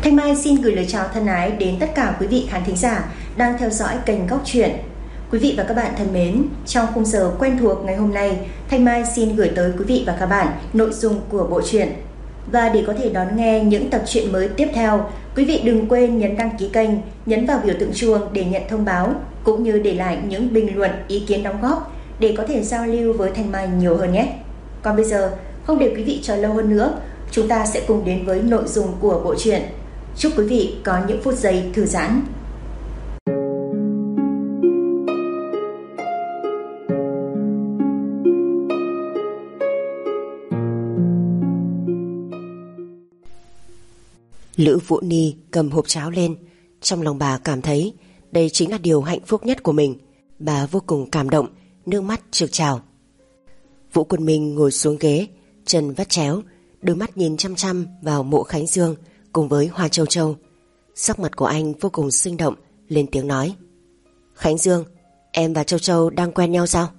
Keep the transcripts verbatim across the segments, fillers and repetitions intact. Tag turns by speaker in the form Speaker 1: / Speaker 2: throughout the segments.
Speaker 1: Thanh Mai xin gửi lời chào thân ái đến tất cả quý vị khán thính giả đang theo dõi kênh Góc Truyện. Quý vị và các bạn thân mến, trong khung giờ quen thuộc ngày hôm nay, Thanh Mai xin gửi tới quý vị và các bạn nội dung của bộ truyện. Và để có thể đón nghe những tập truyện mới tiếp theo, quý vị đừng quên nhấn đăng ký kênh, nhấn vào biểu tượng chuông để nhận thông báo, cũng như để lại những bình luận, ý kiến đóng góp để có thể giao lưu với Thanh Mai nhiều hơn nhé. Còn bây giờ, không để quý vị chờ lâu hơn nữa, chúng ta sẽ cùng đến với nội dung của bộ truyện. Chúc quý vị có những phút giây thư giãn.
Speaker 2: Lữ Vũ Ni cầm hộp cháo lên. Trong lòng bà cảm thấy đây chính là điều hạnh phúc nhất của mình. Bà vô cùng cảm động, nước mắt trực trào. Vũ Quân Minh ngồi xuống ghế, chân vắt chéo, đôi mắt nhìn chăm chăm vào Mộ Khánh Dương cùng với Hoa Châu Châu. Sắc mặt của anh vô cùng sinh động, lên tiếng nói: Khánh Dương, em và Châu Châu đang quen nhau sao?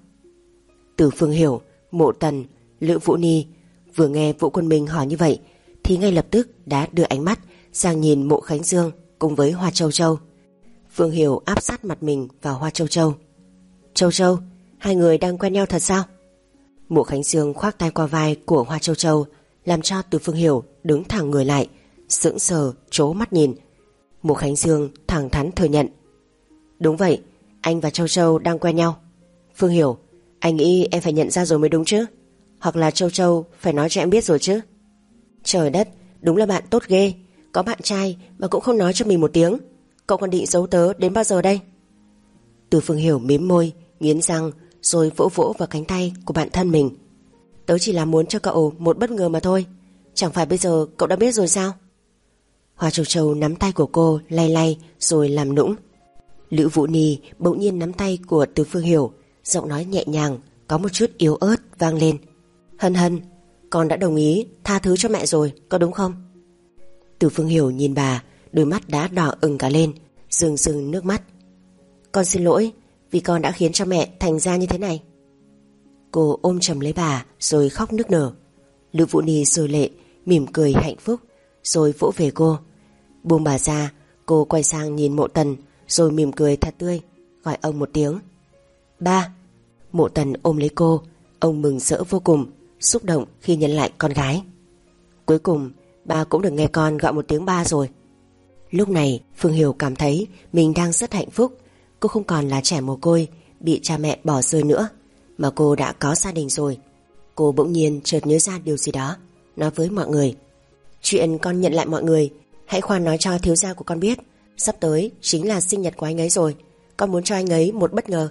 Speaker 2: Từ Phương Hiểu, Mộ Tần, Lữ Vũ Ni vừa nghe Vũ Quân Minh hỏi như vậy thì ngay lập tức đã đưa ánh mắt sang nhìn Mộ Khánh Dương cùng với Hoa Châu Châu. Phương Hiểu áp sát mặt mình vào Hoa Châu Châu. Châu Châu, hai người đang quen nhau thật sao? Mộ Khánh Dương khoác tay qua vai của Hoa Châu Châu, làm cho Từ Phương Hiểu đứng thẳng người lại, sững sờ trố mắt nhìn. Mộ Khánh Dương thẳng thắn thừa nhận: Đúng vậy, anh và Châu Châu đang quen nhau. Phương Hiểu, anh nghĩ em phải nhận ra rồi mới đúng chứ? Hoặc là Châu Châu phải nói cho em biết rồi chứ? Trời đất, đúng là bạn tốt ghê, có bạn trai mà cũng không nói cho mình một tiếng. Cậu còn định giấu tớ đến bao giờ đây? Từ Phương Hiểu mím môi, nghiến răng, rồi vỗ vỗ vào cánh tay của bạn thân mình. Tớ chỉ là muốn cho cậu một bất ngờ mà thôi. Chẳng phải bây giờ cậu đã biết rồi sao? Hoa Châu Châu nắm tay của cô lay lay rồi làm nũng. Lữ Vũ Ni bỗng nhiên nắm tay của Từ Phương Hiểu, giọng nói nhẹ nhàng, có một chút yếu ớt vang lên: Hân Hân, con đã đồng ý tha thứ cho mẹ rồi, có đúng không? Từ Phương Hiểu nhìn bà, đôi mắt đã đỏ ửng cả lên, rưng rưng nước mắt. Con xin lỗi vì con đã khiến cho mẹ thành ra như thế này. Cô ôm chầm lấy bà rồi khóc nức nở. Lữ Vũ Ni rơi lệ, mỉm cười hạnh phúc, rồi vỗ về cô. Buông bà ra, cô quay sang nhìn Mộ Tần, rồi mỉm cười thật tươi, gọi ông một tiếng: Ba. Mộ Tần ôm lấy cô, ông mừng rỡ vô cùng, xúc động khi nhận lại con gái. Cuối cùng ba cũng được nghe con gọi một tiếng ba rồi. Lúc này Phương Hiểu cảm thấy mình đang rất hạnh phúc. Cô không còn là trẻ mồ côi bị cha mẹ bỏ rơi nữa, mà cô đã có gia đình rồi. Cô bỗng nhiên chợt nhớ ra điều gì đó, nói với mọi người: Chuyện con nhận lại mọi người, hãy khoan nói cho thiếu gia của con biết, sắp tới chính là sinh nhật của anh ấy rồi. Con muốn cho anh ấy một bất ngờ.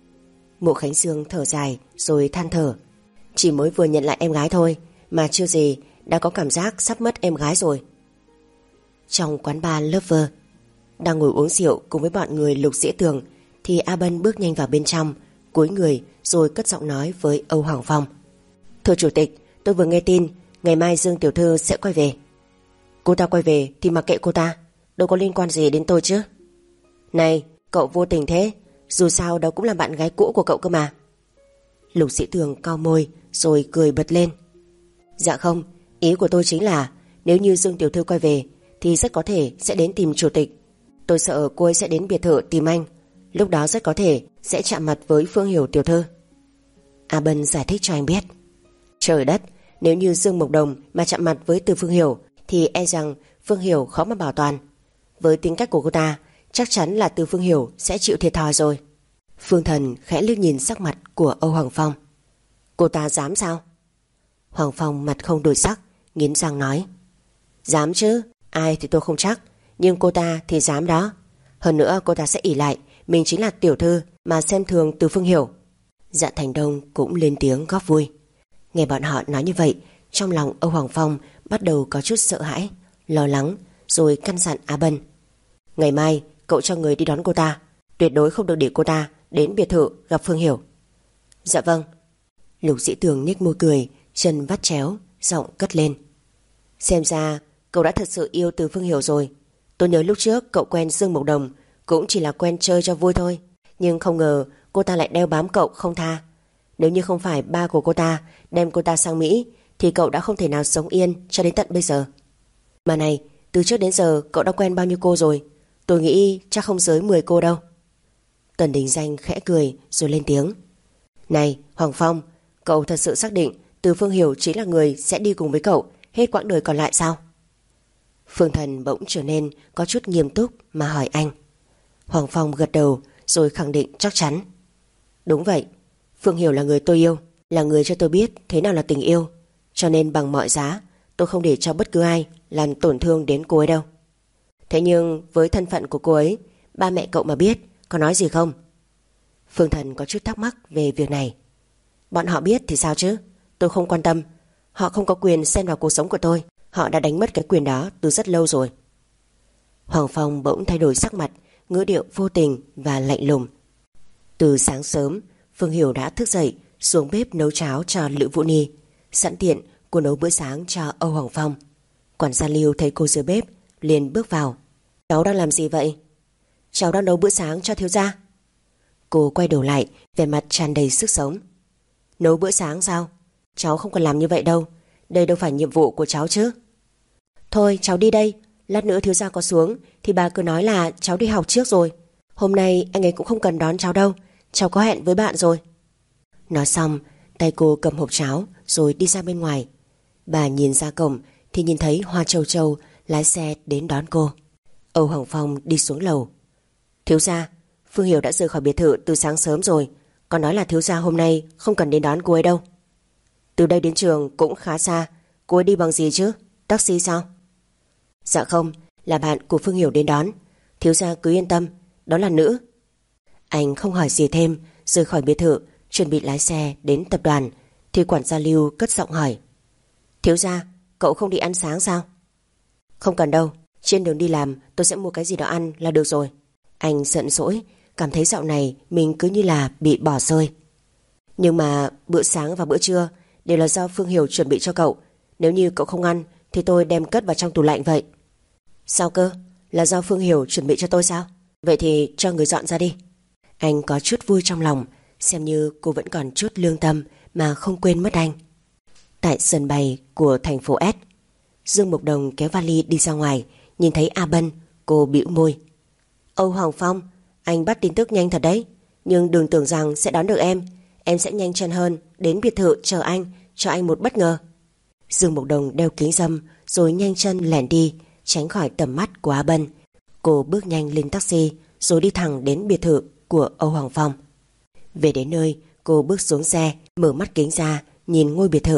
Speaker 2: Mộ Khánh Dương thở dài rồi than thở: Chỉ mới vừa nhận lại em gái thôi mà chưa gì đã có cảm giác sắp mất em gái rồi. Trong quán bar Lover, đang ngồi uống rượu cùng với bọn người Lục Dĩ Tường, thì A Bân bước nhanh vào bên trong, cúi người rồi cất giọng nói với Âu Hoàng Phong: Thưa chủ tịch, tôi vừa nghe tin ngày mai Dương tiểu thư sẽ quay về. Cô ta quay về thì mặc kệ cô ta, đâu có liên quan gì đến tôi chứ. Này, cậu vô tình thế, dù sao đó cũng là bạn gái cũ của cậu cơ mà. Lục Dĩ Tường cau môi rồi cười bật lên: Dạ không, ý của tôi chính là nếu như Dương tiểu thư quay về thì rất có thể sẽ đến tìm chủ tịch. Tôi sợ cô ấy sẽ đến biệt thự tìm anh, lúc đó rất có thể sẽ chạm mặt với Phương Hiểu tiểu thư. A Bân giải thích cho anh biết. Trời đất, nếu như Dương Mộc Đồng mà chạm mặt với Từ Phương Hiểu thì e rằng Phương Hiểu khó mà bảo toàn. Với tính cách của cô ta, chắc chắn là Từ Phương Hiểu sẽ chịu thiệt thòi rồi. Phương Thần khẽ liếc nhìn sắc mặt của Âu Hoàng Phong. Cô ta dám sao? Hoàng Phong mặt không đổi sắc, nghiến răng nói: Dám chứ, ai thì tôi không chắc, nhưng cô ta thì dám đó. Hơn nữa cô ta sẽ ỷ lại mình chính là tiểu thư mà xem thường Từ Phương Hiểu. Dạ Thành Đông cũng lên tiếng góp vui. Nghe bọn họ nói như vậy, trong lòng Âu Hoàng Phong bắt đầu có chút sợ hãi, lo lắng, rồi căn dặn A Bân: Ngày mai cậu cho người đi đón cô ta, tuyệt đối không được để cô ta đến biệt thự gặp Phương Hiểu. Dạ vâng. Lục Dĩ Tường nhếch môi cười, chân vắt chéo, giọng cất lên: Xem ra cậu đã thật sự yêu Từ Phương Hiểu rồi. Tôi nhớ lúc trước cậu quen Dương Mộc Đồng cũng chỉ là quen chơi cho vui thôi, nhưng không ngờ cô ta lại đeo bám cậu không tha. Nếu như không phải ba của cô ta đem cô ta sang Mỹ thì cậu đã không thể nào sống yên cho đến tận bây giờ. Mà này, Từ trước đến giờ cậu đã quen bao nhiêu cô rồi? Tôi nghĩ chắc không dưới mười cô đâu. Tần Đình Danh khẽ cười rồi lên tiếng. Này Hoàng Phong, cậu thật sự xác định Từ Phương Hiểu chính là người sẽ đi cùng với cậu hết quãng đời còn lại sao? Phương Thần bỗng trở nên có chút nghiêm túc mà hỏi anh. Hoàng Phong gật đầu rồi khẳng định chắc chắn. Đúng vậy, Phương Hiểu là người tôi yêu, là người cho tôi biết thế nào là tình yêu. Cho nên bằng mọi giá tôi không để cho bất cứ ai làm tổn thương đến cô ấy đâu. Thế nhưng với thân phận của cô ấy, ba mẹ cậu mà biết có nói gì không? Phương Thần có chút thắc mắc về việc này. Bọn họ biết thì sao chứ? Tôi không quan tâm. Họ không có quyền xen vào cuộc sống của tôi. Họ đã đánh mất cái quyền đó từ rất lâu rồi. Hoàng Phong bỗng thay đổi sắc mặt, ngữ điệu vô tình và lạnh lùng. Từ sáng sớm, Phương Hiểu đã thức dậy, xuống bếp nấu cháo cho Lữ Vũ Ni. Sẵn tiện cô nấu bữa sáng cho Âu Hoàng Phong. Quản gia Lưu thấy cô dưới bếp liền bước vào. Cháu đang làm gì vậy? Cháu đang nấu bữa sáng cho thiếu gia. Cô quay đầu lại, vẻ mặt tràn đầy sức sống. Nấu bữa sáng sao? Cháu không cần làm như vậy đâu. Đây đâu phải nhiệm vụ của cháu chứ. Thôi cháu đi đây. Lát nữa thiếu gia có xuống thì bà cứ nói là cháu đi học trước rồi. Hôm nay anh ấy cũng không cần đón cháu đâu. Cháu có hẹn với bạn rồi. Nói xong, tay cô cầm hộp cháo rồi đi ra bên ngoài. Bà nhìn ra cổng thì nhìn thấy Hoa Châu Châu lái xe đến đón cô. Âu Hoàng Phong đi xuống lầu. Thiếu gia, Phương Hiểu đã rời khỏi biệt thự từ sáng sớm rồi. Còn nói là thiếu gia hôm nay không cần đến đón cô ấy đâu. Từ đây đến trường cũng khá xa. Cô ấy đi bằng gì chứ? Taxi sao? Dạ không, là bạn của Phương Hiểu đến đón. Thiếu gia cứ yên tâm, đó là nữ. Anh không hỏi gì thêm, rời khỏi biệt thự, chuẩn bị lái xe đến tập đoàn thì quản gia Lưu cất giọng hỏi. Thiếu gia, cậu không đi ăn sáng sao? Không cần đâu, trên đường đi làm tôi sẽ mua cái gì đó ăn là được rồi. Anh giận dỗi, cảm thấy dạo này mình cứ như là bị bỏ rơi. Nhưng mà bữa sáng và bữa trưa đều là do Phương Hiểu chuẩn bị cho cậu. Nếu như cậu không ăn thì tôi đem cất vào trong tủ lạnh vậy. Sao cơ? Là do Phương Hiểu chuẩn bị cho tôi sao? Vậy thì cho người dọn ra đi. Anh có chút vui trong lòng, xem như cô vẫn còn chút lương tâm mà không quên mất anh. Tại sân bay của thành phố S, Dương Mộc Đồng kéo vali đi ra ngoài, nhìn thấy A Bân, cô bĩu môi. Âu Hoàng Phong, anh bắt tin tức nhanh thật đấy. Nhưng đừng tưởng rằng sẽ đón được em. Em sẽ nhanh chân hơn đến biệt thự chờ anh, cho anh một bất ngờ. Dương Mộc Đồng đeo kính râm rồi nhanh chân lẻn đi, tránh khỏi tầm mắt của A Bân. Cô bước nhanh lên taxi rồi đi thẳng đến biệt thự của Âu Hoàng Phong. Về đến nơi, cô bước xuống xe, mở mắt kính ra, nhìn ngôi biệt thự.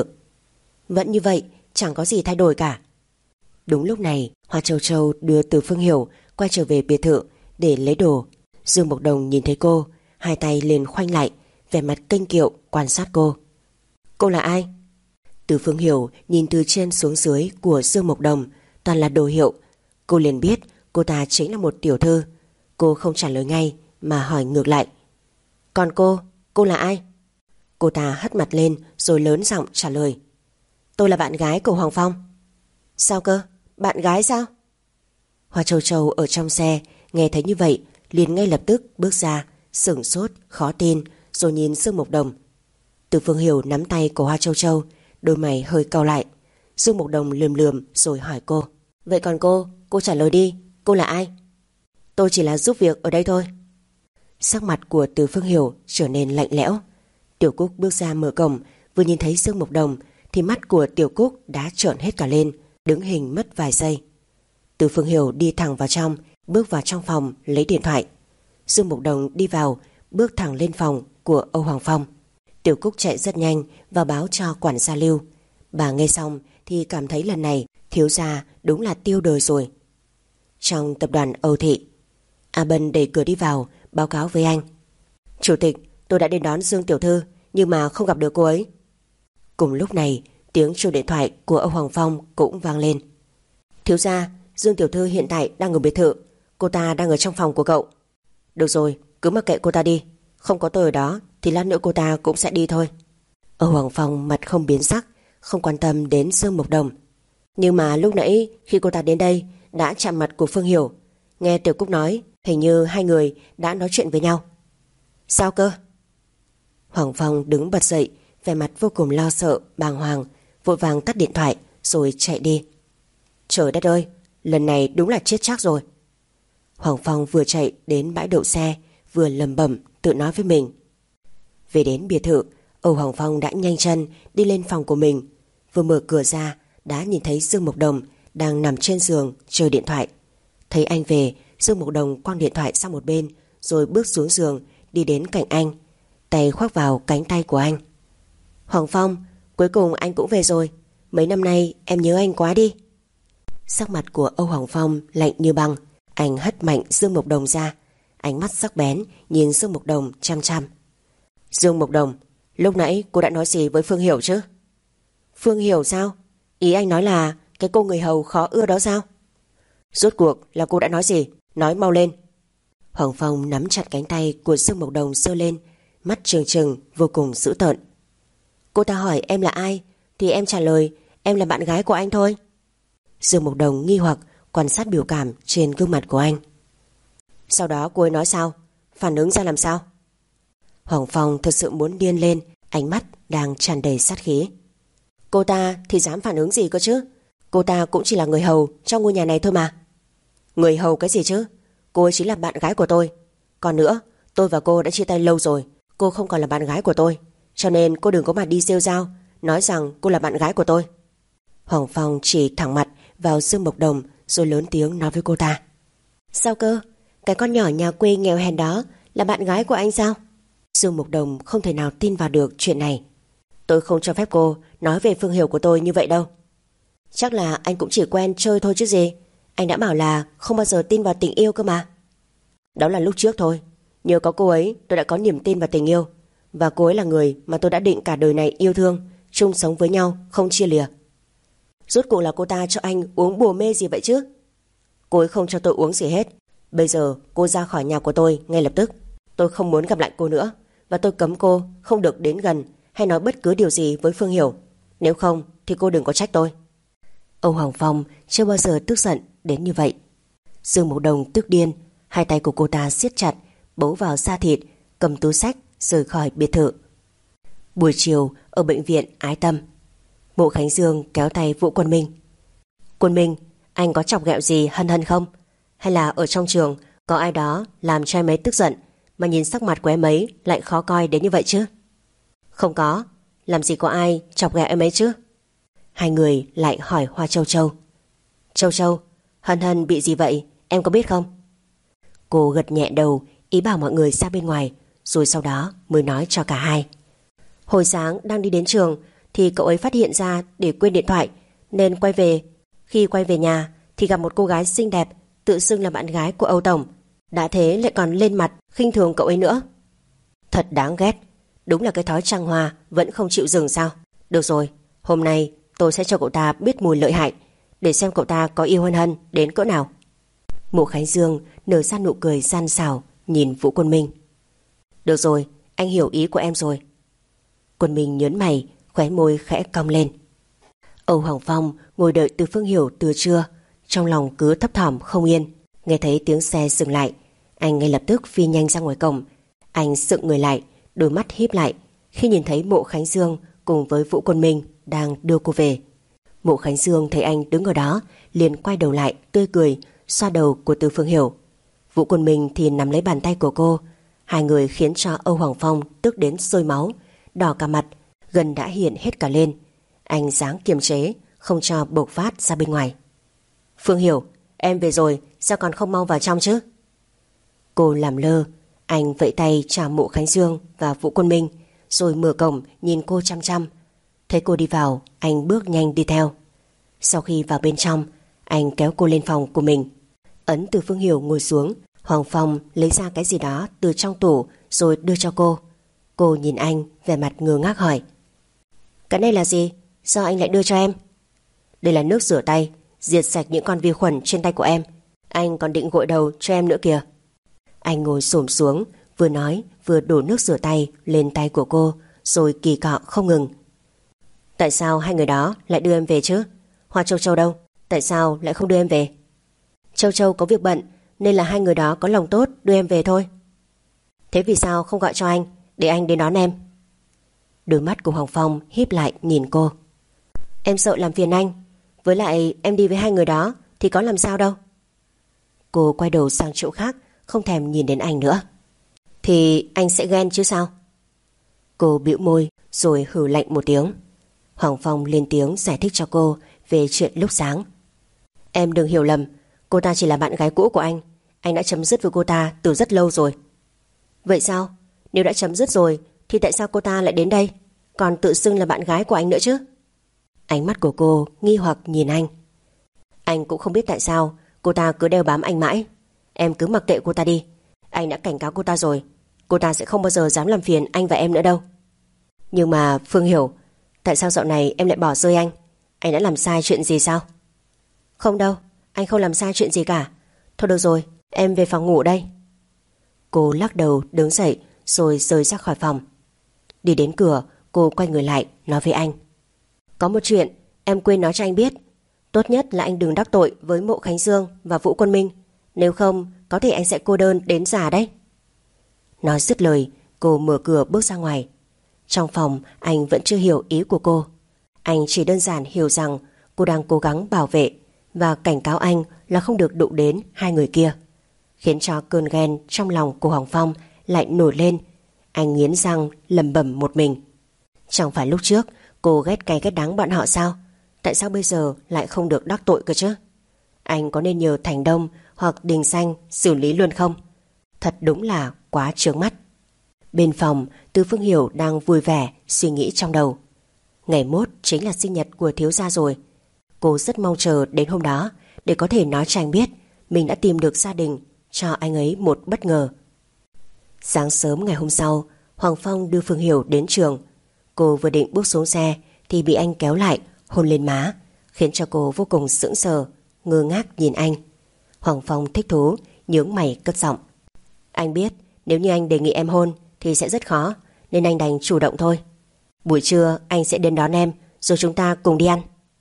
Speaker 2: Vẫn như vậy, chẳng có gì thay đổi cả. Đúng lúc này, Hoa Châu Châu đưa Từ Phương Hiểu quay trở về biệt thự để lấy đồ. Dương Mộc Đồng nhìn thấy cô, hai tay liền khoanh lại, vẻ mặt kênh kiệu quan sát cô. Cô là ai? Từ Phương Hiểu nhìn từ trên xuống dưới của Dương Mộc Đồng, toàn là đồ hiệu. Cô liền biết cô ta chính là một tiểu thư. Cô không trả lời ngay mà hỏi ngược lại. Còn cô, cô là ai? Cô ta hất mặt lên rồi lớn giọng trả lời. Tôi là bạn gái của Hoàng Phong. Sao cơ? Bạn gái sao? Hoa Châu Châu ở trong xe nghe thấy như vậy liền ngay lập tức bước ra, sửng sốt, khó tin rồi nhìn Dương Mộc Đồng. Từ Phương Hiểu nắm tay của Hoa Châu Châu, đôi mày hơi cau lại. Dương Mộc Đồng lườm lườm rồi hỏi cô. Vậy còn cô, cô trả lời đi, cô là ai? Tôi chỉ là giúp việc ở đây thôi. Sắc mặt của Từ Phương Hiểu trở nên lạnh lẽo. Tiểu Cúc bước ra mở cổng, vừa nhìn thấy Dương Mộc Đồng thì mắt của Tiểu Cúc đã trợn hết cả lên, đứng hình mất vài giây. Từ Phương Hiểu đi thẳng vào trong, bước vào trong phòng lấy điện thoại. Dương Mộc Đồng đi vào, bước thẳng lên phòng của Âu Hoàng Phong. Tiểu Cúc chạy rất nhanh và báo cho quản gia Lưu. Bà nghe xong thì cảm thấy lần này thiếu gia đúng là tiêu đời rồi. Trong tập đoàn Âu Thị, A Bân đẩy cửa đi vào, báo cáo với anh. Chủ tịch, tôi đã đến đón Dương tiểu thư nhưng mà không gặp được cô ấy. Cùng lúc này, tiếng chuông điện thoại của Âu Hoàng Phong cũng vang lên. Thiếu gia, Dương tiểu thư hiện tại đang ở biệt thự. Cô ta đang ở trong phòng của cậu. Được rồi, cứ mặc kệ cô ta đi. Không có tôi ở đó thì lát nữa cô ta cũng sẽ đi thôi. Âu Hoàng Phong mặt không biến sắc, không quan tâm đến Dương Mộc Đồng. Nhưng mà lúc nãy khi cô ta đến đây đã chạm mặt của Phương Hiểu. Nghe Tiểu Cúc nói hình như hai người đã nói chuyện với nhau. Sao cơ? Hoàng Phong đứng bật dậy, vẻ mặt vô cùng lo sợ, bàng hoàng, vội vàng tắt điện thoại rồi chạy đi. Trời đất ơi, lần này đúng là chết chắc rồi. Hoàng Phong vừa chạy đến bãi đậu xe, vừa lẩm bẩm tự nói với mình. Về đến biệt thự, Âu Hoàng Phong đã nhanh chân đi lên phòng của mình. Vừa mở cửa ra đã nhìn thấy Dương Mộc Đồng đang nằm trên giường chờ điện thoại. Thấy anh về, Dương Mộc Đồng quăng điện thoại sang một bên, rồi bước xuống giường đi đến cạnh anh, tay khoác vào cánh tay của anh. Hoàng Phong, cuối cùng anh cũng về rồi. Mấy năm nay em nhớ anh quá đi. Sắc mặt của Âu Hoàng Phong lạnh như băng. Anh hất mạnh Dương Mộc Đồng ra, ánh mắt sắc bén nhìn Dương Mộc Đồng chăm chăm. Dương Mộc Đồng, lúc nãy cô đã nói gì với Phương Hiểu chứ? Phương Hiểu sao? Ý anh nói là cái cô người hầu khó ưa đó sao? Rốt cuộc là cô đã nói gì? Nói mau lên. Hoàng Phong nắm chặt cánh tay của Dương Mộc Đồng giơ lên, mắt trừng trừng vô cùng dữ tợn. Cô ta hỏi em là ai thì em trả lời em là bạn gái của anh thôi. Dương Mộc Đồng nghi hoặc quan sát biểu cảm trên gương mặt của anh. Sau đó cô ấy nói sao? Phản ứng ra làm sao? Hoàng Phong thật sự muốn điên lên, ánh mắt đang tràn đầy sát khí. Cô ta thì dám phản ứng gì cơ chứ? Cô ta cũng chỉ là người hầu trong ngôi nhà này thôi mà. Người hầu cái gì chứ? Cô ấy chính là bạn gái của tôi. Còn nữa, tôi và cô đã chia tay lâu rồi. Cô không còn là bạn gái của tôi, cho nên cô đừng có mà đi rêu rao nói rằng cô là bạn gái của tôi. Hoàng Phong chỉ thẳng mặt vào Dương Mộc Đồng rồi lớn tiếng nói với cô ta. Sao cơ? Cái con nhỏ nhà quê nghèo hèn đó là bạn gái của anh sao? Dương Mộc Đồng không thể nào tin vào được chuyện này. Tôi không cho phép cô nói về Phương Hiểu của tôi như vậy đâu. Chắc là anh cũng chỉ quen chơi thôi chứ gì. Anh đã bảo là không bao giờ tin vào tình yêu cơ mà. Đó là lúc trước thôi. Nhờ có cô ấy tôi đã có niềm tin vào tình yêu. Và cô ấy là người mà tôi đã định cả đời này yêu thương, chung sống với nhau, không chia lìa. Rốt cuộc là cô ta cho anh uống bùa mê gì vậy chứ? Cô ấy không cho tôi uống gì hết. Bây giờ cô ra khỏi nhà của tôi ngay lập tức. Tôi không muốn gặp lại cô nữa. Và tôi cấm cô không được đến gần hay nói bất cứ điều gì với Phương Hiểu. Nếu không thì cô đừng có trách tôi. Âu Hoàng Phong chưa bao giờ tức giận đến như vậy. Dương Mộc Đồng tức điên, hai tay của cô ta siết chặt, bấu vào da thịt, cầm túi xách rời khỏi biệt thự. Buổi chiều ở bệnh viện Ái Tâm, Mộ Khánh Dương kéo tay Vũ Quân Minh. Quân Minh, anh có chọc ghẹo gì Hân Hân không? Hay là ở trong trường có ai đó làm cho em ấy tức giận mà nhìn sắc mặt của em ấy lại khó coi đến như vậy chứ? Không có, làm gì có ai chọc ghẹo em ấy chứ? Hai người lại hỏi Hoa Châu Châu. Châu Châu, Hân Hân bị gì vậy, em có biết không? Cô gật nhẹ đầu, ý bảo mọi người ra bên ngoài, rồi sau đó mới nói cho cả hai. Hồi sáng đang đi đến trường thì cậu ấy phát hiện ra để quên điện thoại nên quay về. Khi quay về nhà thì gặp một cô gái xinh đẹp tự xưng là bạn gái của Âu Tổng. Đã thế lại còn lên mặt khinh thường cậu ấy nữa. Thật đáng ghét. Đúng là cái thói trăng hoa vẫn không chịu dừng sao? Được rồi, hôm nay tôi sẽ cho cậu ta biết mùi lợi hại, để xem cậu ta có yêu Hân Hân đến cỡ nào. Mộ Khánh Dương nở ra nụ cười gian xảo nhìn Vũ Quân Minh. Được rồi, anh hiểu ý của em rồi. Quân Minh nhớn mày, khóe môi khẽ cong lên. Âu Hoàng Phong ngồi đợi từ Phương Hiểu từ trưa, trong lòng cứ thấp thỏm không yên. Nghe thấy tiếng xe dừng lại, anh ngay lập tức phi nhanh ra ngoài cổng. Anh sững người lại, đôi mắt híp lại khi nhìn thấy Mộ Khánh Dương cùng với Vũ Quân Minh đang đưa cô về. Mộ Khánh Dương thấy anh đứng ở đó, liền quay đầu lại tươi cười, xoa đầu của Từ Phương Hiểu. Vũ Quân Minh thì nắm lấy bàn tay của cô. Hai người khiến cho Âu Hoàng Phong tức đến sôi máu, đỏ cả mặt, gần đã hiện hết cả lên. Anh ráng kiềm chế, không cho bộc phát ra bên ngoài. Phương Hiểu, em về rồi, sao còn không mau vào trong chứ? Cô làm lơ. Anh vẫy tay chào Mộ Khánh Dương và Vũ Quân Minh, rồi mở cổng nhìn cô chăm chăm. Thấy cô đi vào, anh bước nhanh đi theo. Sau khi vào bên trong, anh kéo cô lên phòng của mình, ấn Từ Phương Hiểu ngồi xuống. Hoàng Phong lấy ra cái gì đó từ trong tủ rồi đưa cho cô. Cô nhìn anh vẻ mặt ngơ ngác hỏi. Cái này là gì? Sao anh lại đưa cho em? Đây là nước rửa tay, diệt sạch những con vi khuẩn trên tay của em. Anh còn định gội đầu cho em nữa kìa. Anh ngồi xổm xuống, vừa nói vừa đổ nước rửa tay lên tay của cô, rồi kỳ cọ không ngừng. Tại sao hai người đó lại đưa em về chứ? Hoa Châu Châu đâu? Tại sao lại không đưa em về? Châu Châu có việc bận nên là hai người đó có lòng tốt đưa em về thôi. Thế vì sao không gọi cho anh để anh đến đón em? Đôi mắt của Hoàng Phong híp lại nhìn cô. Em sợ làm phiền anh, với lại em đi với hai người đó thì có làm sao đâu. Cô quay đầu sang chỗ khác, không thèm nhìn đến anh nữa. Thì anh sẽ ghen chứ sao? Cô bĩu môi rồi hừ lạnh một tiếng. Hoàng Phong lên tiếng giải thích cho cô về chuyện lúc sáng. Em đừng hiểu lầm, cô ta chỉ là bạn gái cũ của anh. Anh đã chấm dứt với cô ta từ rất lâu rồi. Vậy sao? Nếu đã chấm dứt rồi thì tại sao cô ta lại đến đây, còn tự xưng là bạn gái của anh nữa chứ? Ánh mắt của cô nghi hoặc nhìn anh. Anh cũng không biết tại sao cô ta cứ đeo bám anh mãi. Em cứ mặc kệ cô ta đi. Anh đã cảnh cáo cô ta rồi. Cô ta sẽ không bao giờ dám làm phiền anh và em nữa đâu. Nhưng mà Phương hiểu, tại sao dạo này em lại bỏ rơi anh? Anh đã làm sai chuyện gì sao? Không đâu, anh không làm sai chuyện gì cả. Thôi được rồi, em về phòng ngủ đây. Cô lắc đầu đứng dậy rồi rời ra khỏi phòng. Đi đến cửa, cô quay người lại nói với anh. Có một chuyện em quên nói cho anh biết. Tốt nhất là anh đừng đắc tội với Mộ Khánh Dương và Vũ Quân Minh. Nếu không, có thể anh sẽ cô đơn đến già đấy. Nói dứt lời, cô mở cửa bước ra ngoài. Trong phòng, anh vẫn chưa hiểu ý của cô. Anh chỉ đơn giản hiểu rằng cô đang cố gắng bảo vệ và cảnh cáo anh là không được đụng đến hai người kia, khiến cho cơn ghen trong lòng của Hoàng Phong lại nổi lên. Anh nghiến răng lẩm bẩm một mình. Chẳng phải lúc trước cô ghét cay ghét đắng bọn họ sao? Tại sao bây giờ lại không được đắc tội cơ chứ? Anh có nên nhờ Thành Đông hoặc Đình Xanh xử lý luôn không? Thật đúng là quá chướng mắt. Bên phòng, Từ Phương Hiểu đang vui vẻ suy nghĩ trong đầu. Ngày mốt chính là sinh nhật của thiếu gia rồi. Cô rất mong chờ đến hôm đó để có thể nói cho anh biết mình đã tìm được gia đình, cho anh ấy một bất ngờ. Sáng sớm ngày hôm sau, Hoàng Phong đưa Phương Hiểu đến trường. Cô vừa định bước xuống xe thì bị anh kéo lại, hôn lên má, khiến cho cô vô cùng sững sờ, ngơ ngác nhìn anh. Hoàng Phong thích thú, nhướng mày cất giọng. Anh biết nếu như anh đề nghị em hôn thì sẽ rất khó, nên anh đành chủ động thôi. Buổi trưa anh sẽ đến đón em, rồi chúng ta cùng đi ăn.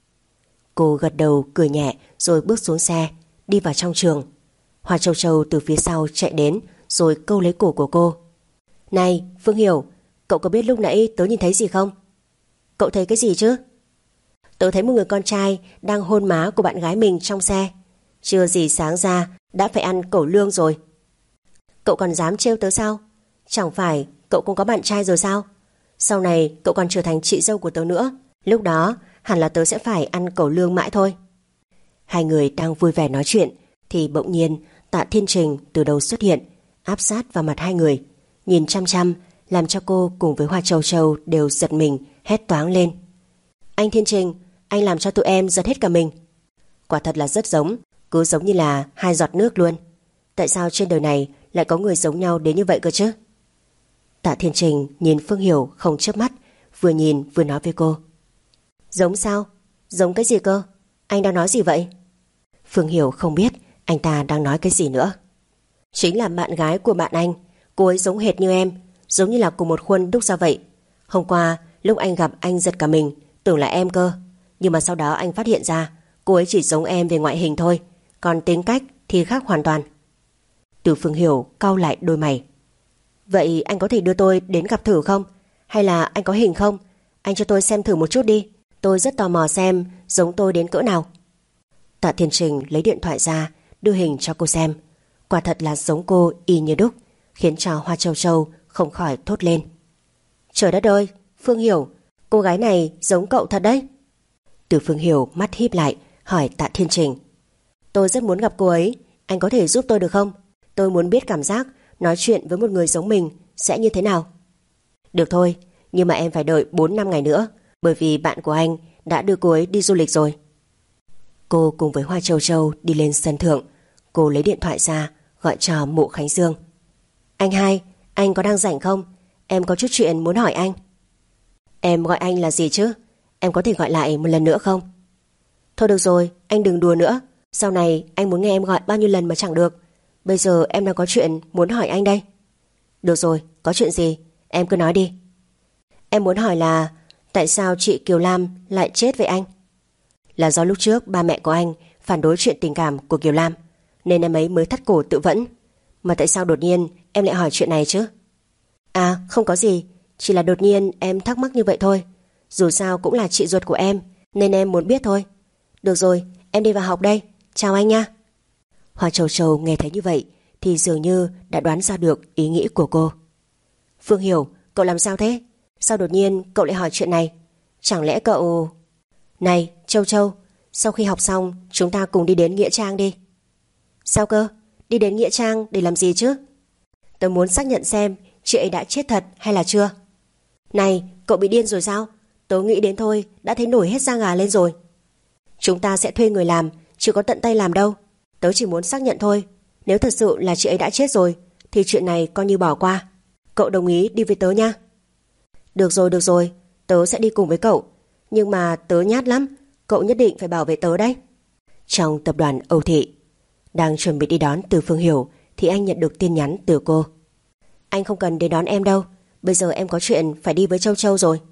Speaker 2: Cô gật đầu cười nhẹ rồi bước xuống xe, đi vào trong trường. Hoa Châu Châu từ phía sau chạy đến rồi câu lấy cổ của cô. Này Phương Hiểu, cậu có biết lúc nãy tớ nhìn thấy gì không? Cậu thấy cái gì chứ? Tớ thấy một người con trai đang hôn má của bạn gái mình trong xe. Chưa gì sáng ra đã phải ăn cẩu lương rồi. Cậu còn dám trêu tớ sao? Chẳng phải cậu cũng có bạn trai rồi sao? Sau này cậu còn trở thành chị dâu của tớ nữa. Lúc đó hẳn là tớ sẽ phải ăn cẩu lương mãi thôi. Hai người đang vui vẻ nói chuyện thì bỗng nhiên Tạ Thiên Trình từ đầu xuất hiện, áp sát vào mặt hai người, nhìn chăm chăm, làm cho cô cùng với Hoa Châu Châu đều giật mình, hét toáng lên. Anh Thiên Trình, anh làm cho tụi em giật hết cả mình. Quả thật là rất giống, cứ giống như là hai giọt nước luôn. Tại sao trên đời này lại có người giống nhau đến như vậy cơ chứ? Tạ Thiên Trình nhìn Phương Hiểu không chớp mắt, vừa nhìn vừa nói với cô. Giống sao? Giống cái gì cơ? Anh đang nói gì vậy? Phương Hiểu không biết anh ta đang nói cái gì nữa. Chính là bạn gái của bạn anh. Cô ấy giống hệt như em, giống như là cùng một khuôn đúc ra vậy. Hôm qua lúc anh gặp anh giật cả mình, tưởng là em cơ. Nhưng mà sau đó anh phát hiện ra cô ấy chỉ giống em về ngoại hình thôi, còn tính cách thì khác hoàn toàn. Từ Phương Hiểu cau lại đôi mày. Vậy anh có thể đưa tôi đến gặp thử không? Hay là anh có hình không? Anh cho tôi xem thử một chút đi. Tôi rất tò mò xem giống tôi đến cỡ nào. Tạ Thiên Trình lấy điện thoại ra, đưa hình cho cô xem. Quả thật là giống cô y như đúc, khiến cho Hoa Châu Châu không khỏi thốt lên. Trời đất ơi, Phương Hiểu, cô gái này giống cậu thật đấy. Từ Phương Hiểu mắt híp lại, hỏi Tạ Thiên Trình. Tôi rất muốn gặp cô ấy, anh có thể giúp tôi được không? Tôi muốn biết cảm giác nói chuyện với một người giống mình sẽ như thế nào. Được thôi, nhưng mà em phải đợi bốn năm ngày nữa, bởi vì bạn của anh đã đưa cô ấy đi du lịch rồi. Cô cùng với Hoa Châu Châu đi lên sân thượng. Cô lấy điện thoại ra, gọi cho Mộ Khánh Dương. Anh hai, anh có đang rảnh không? Em có chút chuyện muốn hỏi anh. Em gọi anh là gì chứ? Em có thể gọi lại một lần nữa không? Thôi được rồi, anh đừng đùa nữa. Sau này anh muốn nghe em gọi bao nhiêu lần mà chẳng được. Bây giờ em đang có chuyện muốn hỏi anh đây. Được rồi, có chuyện gì? Em cứ nói đi. Em muốn hỏi là tại sao chị Kiều Lam lại chết với anh? Là do lúc trước ba mẹ của anh phản đối chuyện tình cảm của Kiều Lam, nên em ấy mới thắt cổ tự vẫn. Mà tại sao đột nhiên em lại hỏi chuyện này chứ? À không có gì, chỉ là đột nhiên em thắc mắc như vậy thôi. Dù sao cũng là chị ruột của em, nên em muốn biết thôi. Được rồi, em đi vào học đây. Chào anh nha. Hoa Châu Châu nghe thấy như vậy thì dường như đã đoán ra được ý nghĩ của cô. Phương Hiểu, cậu làm sao thế? Sao đột nhiên cậu lại hỏi chuyện này? Chẳng lẽ cậu... Này Châu Châu, sau khi học xong chúng ta cùng đi đến Nghĩa Trang đi. Sao cơ? Đi đến Nghĩa Trang để làm gì chứ? Tớ muốn xác nhận xem chị ấy đã chết thật hay là chưa. Này, cậu bị điên rồi sao? Tớ nghĩ đến thôi đã thấy nổi hết da gà lên rồi. Chúng ta sẽ thuê người làm, chứ có tận tay làm đâu. Tớ chỉ muốn xác nhận thôi. Nếu thật sự là chị ấy đã chết rồi thì chuyện này coi như bỏ qua. Cậu đồng ý đi với tớ nha. Được rồi, được rồi, tớ sẽ đi cùng với cậu. Nhưng mà tớ nhát lắm, cậu nhất định phải bảo vệ tớ đấy. Trong tập đoàn Âu Thị, đang chuẩn bị đi đón Từ Phương Hiểu thì anh nhận được tin nhắn từ cô. Anh không cần đến đón em đâu, bây giờ em có chuyện phải đi với Châu Châu rồi.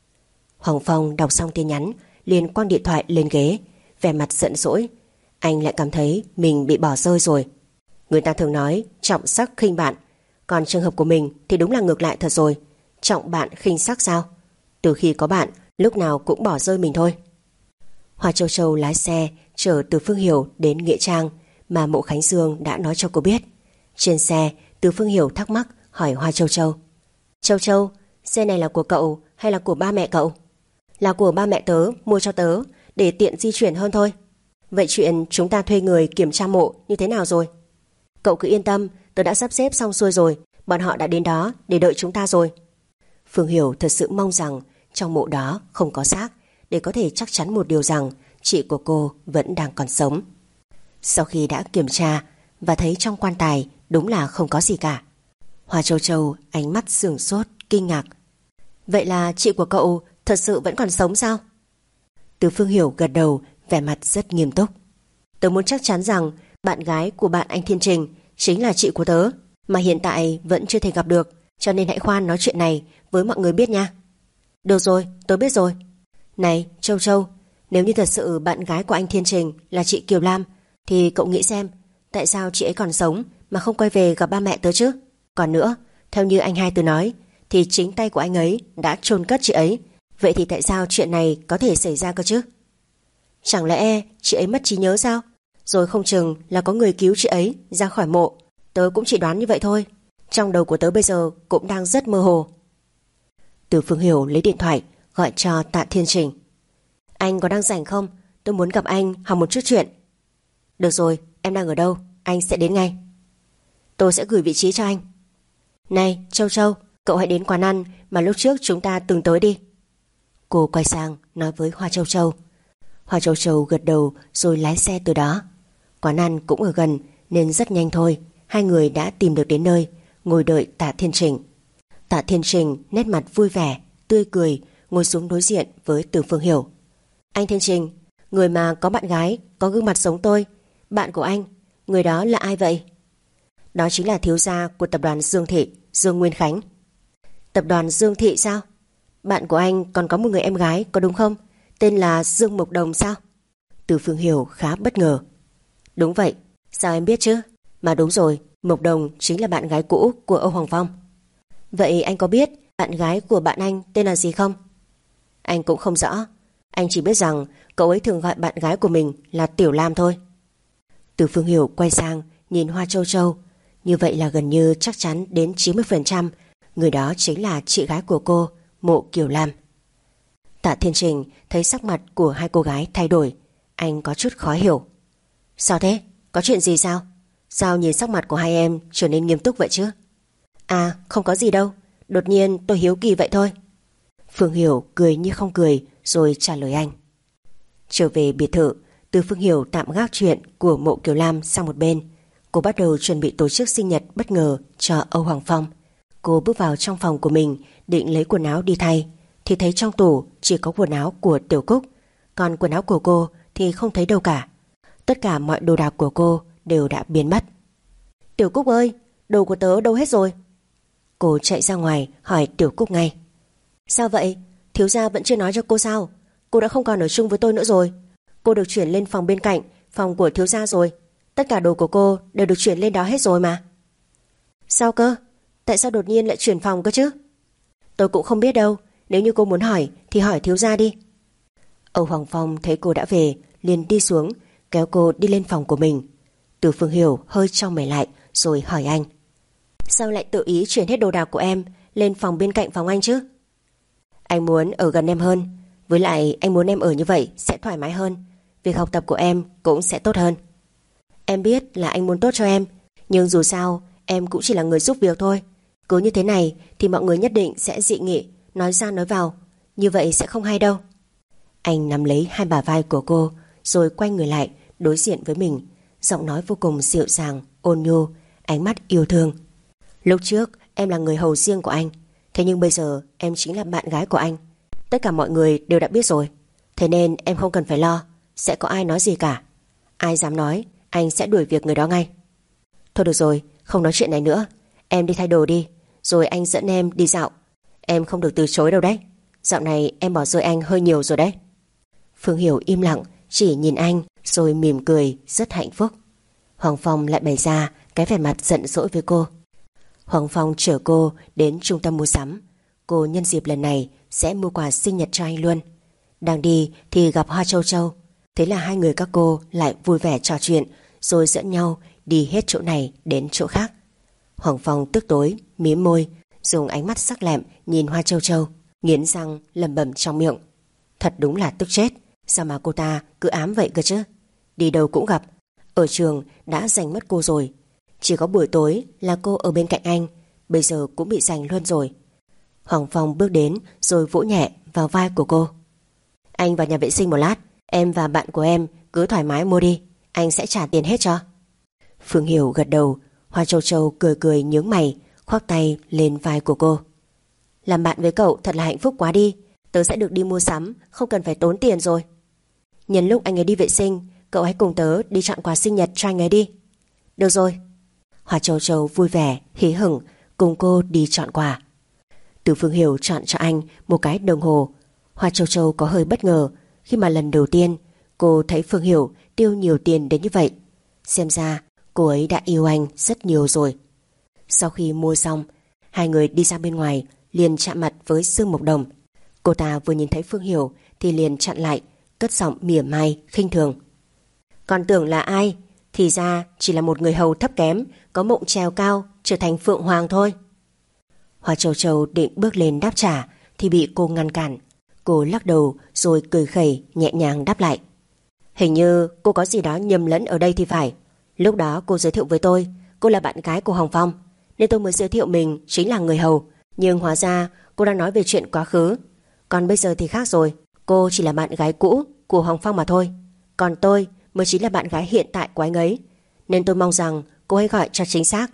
Speaker 2: Hoàng Phong đọc xong tin nhắn liền quăng điện thoại lên ghế, vẻ mặt giận dỗi. Anh lại cảm thấy mình bị bỏ rơi rồi. Người ta thường nói trọng sắc khinh bạn, còn trường hợp của mình thì đúng là ngược lại thật rồi. Trọng bạn khinh sắc sao? Từ khi có bạn, lúc nào cũng bỏ rơi mình thôi. Hoa Châu Châu lái xe chở Từ Phương Hiểu đến Nghĩa Trang mà Mộ Khánh Dương đã nói cho cô biết. Trên xe, Từ Phương Hiểu thắc mắc hỏi Hoa Châu Châu. Châu Châu, xe này là của cậu hay là của ba mẹ cậu? Là của ba mẹ tớ mua cho tớ để tiện di chuyển hơn thôi. Vậy chuyện chúng ta thuê người kiểm tra mộ như thế nào rồi? Cậu cứ yên tâm, tớ đã sắp xếp xong xuôi rồi. Bọn họ đã đến đó để đợi chúng ta rồi. Phương Hiểu thật sự mong rằng trong mộ đó không có xác, để có thể chắc chắn một điều rằng chị của cô vẫn đang còn sống. Sau khi đã kiểm tra và thấy trong quan tài đúng là không có gì cả, Hoa Châu Châu ánh mắt sửng sốt, kinh ngạc. Vậy là chị của cậu thật sự vẫn còn sống sao? Từ Phương Hiểu gật đầu, vẻ mặt rất nghiêm túc. Tớ muốn chắc chắn rằng bạn gái của bạn anh Thiên Trình chính là chị của tớ, mà hiện tại vẫn chưa thể gặp được, cho nên hãy khoan nói chuyện này với mọi người biết nha. Được rồi, tớ biết rồi. Này Châu Châu, nếu như thật sự bạn gái của anh Thiên Trình là chị Kiều Lam thì cậu nghĩ xem, tại sao chị ấy còn sống mà không quay về gặp ba mẹ tớ chứ? Còn nữa, theo như anh hai tớ nói thì chính tay của anh ấy đã chôn cất chị ấy. Vậy thì tại sao chuyện này có thể xảy ra cơ chứ? Chẳng lẽ chị ấy mất trí nhớ sao? Rồi không chừng là có người cứu chị ấy ra khỏi mộ. Tớ cũng chỉ đoán như vậy thôi. Trong đầu của tớ bây giờ cũng đang rất mơ hồ. Từ Phương Hiểu lấy điện thoại gọi cho Tạ Thiên Trình. Anh có đang rảnh không? Tôi muốn gặp anh hỏi một chút chuyện. Được rồi, em đang ở đâu? Anh sẽ đến ngay. Tôi sẽ gửi vị trí cho anh. Này Châu Châu, cậu hãy đến quán ăn mà lúc trước chúng ta từng tới đi. Cô quay sang nói với Hoa Châu Châu. Hoa Châu Châu gật đầu rồi lái xe từ đó. Quán ăn cũng ở gần nên rất nhanh thôi, hai người đã tìm được đến nơi, ngồi đợi Tạ Thiên Trình. Tạ Thiên Trình nét mặt vui vẻ, tươi cười, ngồi xuống đối diện với Từ Phương Hiểu. Anh Thiên Trình, người mà có bạn gái có gương mặt giống tôi, bạn của anh, người đó là ai vậy? Đó chính là thiếu gia của tập đoàn Dương Thị, Dương Nguyên Khánh. Tập đoàn Dương Thị sao? Bạn của anh còn có một người em gái có đúng không? Tên là Dương Mộc Đồng sao? Từ Phương Hiểu khá bất ngờ. Đúng vậy, sao em biết chứ? Mà đúng rồi, Mộc Đồng chính là bạn gái cũ của Âu Hoàng Phong. Vậy anh có biết bạn gái của bạn anh tên là gì không? Anh cũng không rõ. Anh chỉ biết rằng cậu ấy thường gọi bạn gái của mình là Tiểu Lam thôi. Từ Phương Hiểu quay sang nhìn Hoa Châu Châu. Như vậy là gần như chắc chắn đến chín mươi phần trăm người đó chính là chị gái của cô, Mộ Kiều Lam. Tạ Thiên Trình thấy sắc mặt của hai cô gái thay đổi, anh có chút khó hiểu. Sao thế? Có chuyện gì sao? Sao nhìn sắc mặt của hai em trở nên nghiêm túc vậy chứ? À, không có gì đâu, đột nhiên tôi hiếu kỳ vậy thôi. Phương Hiểu cười như không cười rồi trả lời anh. Trở về biệt thự, Từ Phương Hiểu tạm gác chuyện của Mộ Kiều Lam sang một bên. Cô bắt đầu chuẩn bị tổ chức sinh nhật bất ngờ cho Âu Hoàng Phong. Cô bước vào trong phòng của mình định lấy quần áo đi thay thì thấy trong tủ chỉ có quần áo của Tiểu Cúc, còn quần áo của cô thì không thấy đâu cả. Tất cả mọi đồ đạc của cô đều đã biến mất. Tiểu Cúc ơi, đồ của tớ đâu hết rồi? Cô chạy ra ngoài hỏi Tiểu Cúc ngay. Sao vậy? Thiếu gia vẫn chưa nói cho cô sao? Cô đã không còn ở chung với tôi nữa rồi. Cô được chuyển lên phòng bên cạnh, phòng của thiếu gia rồi. Tất cả đồ của cô đều được chuyển lên đó hết rồi mà. Sao cơ? Tại sao đột nhiên lại chuyển phòng cơ chứ? Tôi cũng không biết đâu. Nếu như cô muốn hỏi thì hỏi thiếu gia đi. Âu Hoàng Phong thấy cô đã về liền đi xuống, kéo cô đi lên phòng của mình. Từ Phương Hiểu hơi chau mày lại rồi hỏi anh: Sao lại tự ý chuyển hết đồ đạc của em lên phòng bên cạnh phòng anh chứ? Anh muốn ở gần em hơn. Với lại anh muốn em ở như vậy sẽ thoải mái hơn. Việc học tập của em cũng sẽ tốt hơn. Em biết là anh muốn tốt cho em, nhưng dù sao em cũng chỉ là người giúp việc thôi. Cứ như thế này thì mọi người nhất định sẽ dị nghị, nói ra nói vào. Như vậy sẽ không hay đâu. Anh nắm lấy hai bả vai của cô, rồi quay người lại đối diện với mình, giọng nói vô cùng dịu dàng, ôn nhu, ánh mắt yêu thương. Lúc trước em là người hầu riêng của anh, thế nhưng bây giờ em chính là bạn gái của anh. Tất cả mọi người đều đã biết rồi. Thế nên em không cần phải lo sẽ có ai nói gì cả. Ai dám nói, anh sẽ đuổi việc người đó ngay. Thôi được rồi, không nói chuyện này nữa. Em đi thay đồ đi, rồi anh dẫn em đi dạo. Em không được từ chối đâu đấy. Dạo này em bỏ rơi anh hơi nhiều rồi đấy. Phương Hiểu im lặng, chỉ nhìn anh rồi mỉm cười rất hạnh phúc. Hoàng Phong lại bày ra cái vẻ mặt giận dỗi với cô. Hoàng Phong chở cô đến trung tâm mua sắm. Cô nhân dịp lần này sẽ mua quà sinh nhật cho anh luôn. Đang đi thì gặp Hoa Châu Châu. Thế là hai người các cô lại vui vẻ trò chuyện, rồi dẫn nhau đi hết chỗ này đến chỗ khác. Hoàng Phong tức tối, mím môi, dùng ánh mắt sắc lẹm nhìn Hoa Châu Châu, nghiến răng lẩm bẩm trong miệng: Thật đúng là tức chết. Sao mà cô ta cứ ám vậy cơ chứ? Đi đâu cũng gặp. Ở trường đã giành mất cô rồi. Chỉ có buổi tối là cô ở bên cạnh anh, bây giờ cũng bị giành luôn rồi. Hoàng Phong bước đến rồi vỗ nhẹ vào vai của cô. Anh vào nhà vệ sinh một lát. Em và bạn của em cứ thoải mái mua đi, anh sẽ trả tiền hết cho. Phương Hiểu gật đầu. Hoa Châu Châu cười cười nhướng mày, khoác tay lên vai của cô. Làm bạn với cậu thật là hạnh phúc quá đi. Tớ sẽ được đi mua sắm, không cần phải tốn tiền rồi. Nhân lúc anh ấy đi vệ sinh, cậu hãy cùng tớ đi chọn quà sinh nhật cho anh ấy đi. Được rồi. Hoa Châu Châu vui vẻ, hí hửng cùng cô đi chọn quà. Từ Phương Hiểu chọn cho anh một cái đồng hồ. Hoa Châu Châu có hơi bất ngờ khi mà lần đầu tiên cô thấy Phương Hiểu tiêu nhiều tiền đến như vậy. Xem ra cô ấy đã yêu anh rất nhiều rồi. Sau khi mua xong, hai người đi ra bên ngoài liền chạm mặt với Dương Mộc Đồng. Cô ta vừa nhìn thấy Phương Hiểu thì liền chặn lại, cất giọng mỉa mai khinh thường. Còn tưởng là ai? Thì ra chỉ là một người hầu thấp kém, có mộng trèo cao, trở thành phượng hoàng thôi. Hoa Châu Châu định bước lên đáp trả thì bị cô ngăn cản. Cô lắc đầu rồi cười khẩy nhẹ nhàng đáp lại. Hình như cô có gì đó nhầm lẫn ở đây thì phải. Lúc đó cô giới thiệu với tôi cô là bạn gái của Hoàng Phong, nên tôi mới giới thiệu mình chính là người hầu. Nhưng hóa ra cô đang nói về chuyện quá khứ. Còn bây giờ thì khác rồi. Cô chỉ là bạn gái cũ của Hoàng Phong mà thôi. Còn tôi mới chính là bạn gái hiện tại của anh ấy. Nên tôi mong rằng cô hãy gọi cho chính xác.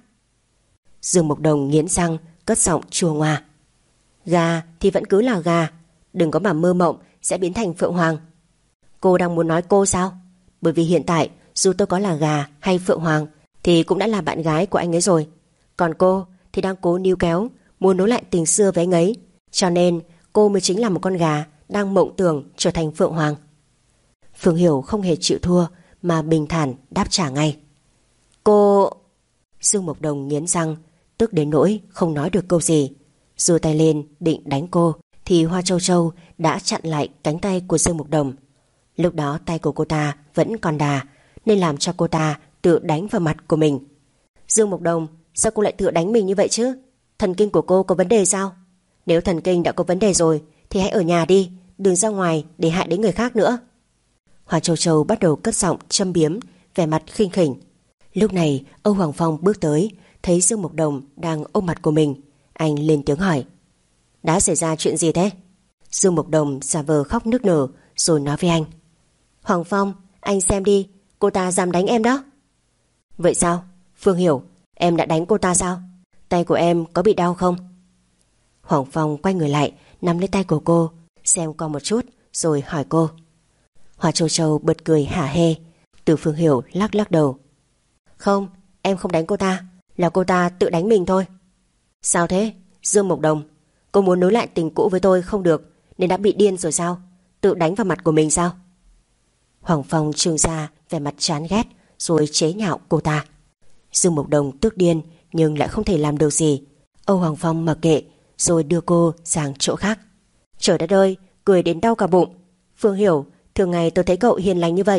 Speaker 2: Dương Mộc Đồng nghiến răng, cất giọng chua ngoa. Gà thì vẫn cứ là gà, đừng có mà mơ mộng sẽ biến thành phượng hoàng. Cô đang muốn nói cô sao? Bởi vì hiện tại dù tôi có là gà hay phượng hoàng thì cũng đã là bạn gái của anh ấy rồi. Còn cô thì đang cố níu kéo, muốn nối lại tình xưa với anh ấy. Cho nên cô mới chính là một con gà đang mộng tưởng trở thành phượng hoàng. Phương Hiểu không hề chịu thua mà bình thản đáp trả ngay. Cô... Dương Mộc Đồng nghiến răng, tức đến nỗi không nói được câu gì. Giơ tay lên định đánh cô thì Hoa Châu Châu đã chặn lại cánh tay của Dương Mộc Đồng. Lúc đó tay của cô ta vẫn còn đà, nên làm cho cô ta tự đánh vào mặt của mình. Dương Mộc Đồng, sao cô lại tự đánh mình như vậy chứ? Thần kinh của cô có vấn đề sao? Nếu thần kinh đã có vấn đề rồi thì hãy ở nhà đi, đừng ra ngoài để hại đến người khác nữa. Hoa Châu Châu bắt đầu cất giọng châm biếm, vẻ mặt khinh khỉnh. Lúc này Âu Hoàng Phong bước tới, thấy Dương Mộc Đồng đang ôm mặt của mình. Anh lên tiếng hỏi. Đã xảy ra chuyện gì thế? Dương Mộc Đồng giả vờ khóc nức nở rồi nói với anh. Hoàng Phong, anh xem đi, cô ta dám đánh em đó. Vậy sao? Phương Hiểu, em đã đánh cô ta sao? Tay của em có bị đau không? Hoàng Phong quay người lại, nắm lấy tay của cô, xem qua một chút rồi hỏi cô. Hoa Châu Châu bật cười hả hê. Từ Phương Hiểu lắc lắc đầu. Không, em không đánh cô ta, là cô ta tự đánh mình thôi. Sao thế? Dương Mộc Đồng, cô muốn nối lại tình cũ với tôi không được nên đã bị điên rồi sao? Tự đánh vào mặt của mình sao? Hoàng Phong trừng ra vẻ mặt chán ghét rồi chế nhạo cô ta. Dương Mộc Đồng tức điên nhưng lại không thể làm được gì. Âu Hoàng Phong mặc kệ rồi đưa cô sang chỗ khác. Trời đất ơi, cười đến đau cả bụng. Phương Hiểu, thường ngày tôi thấy cậu hiền lành như vậy,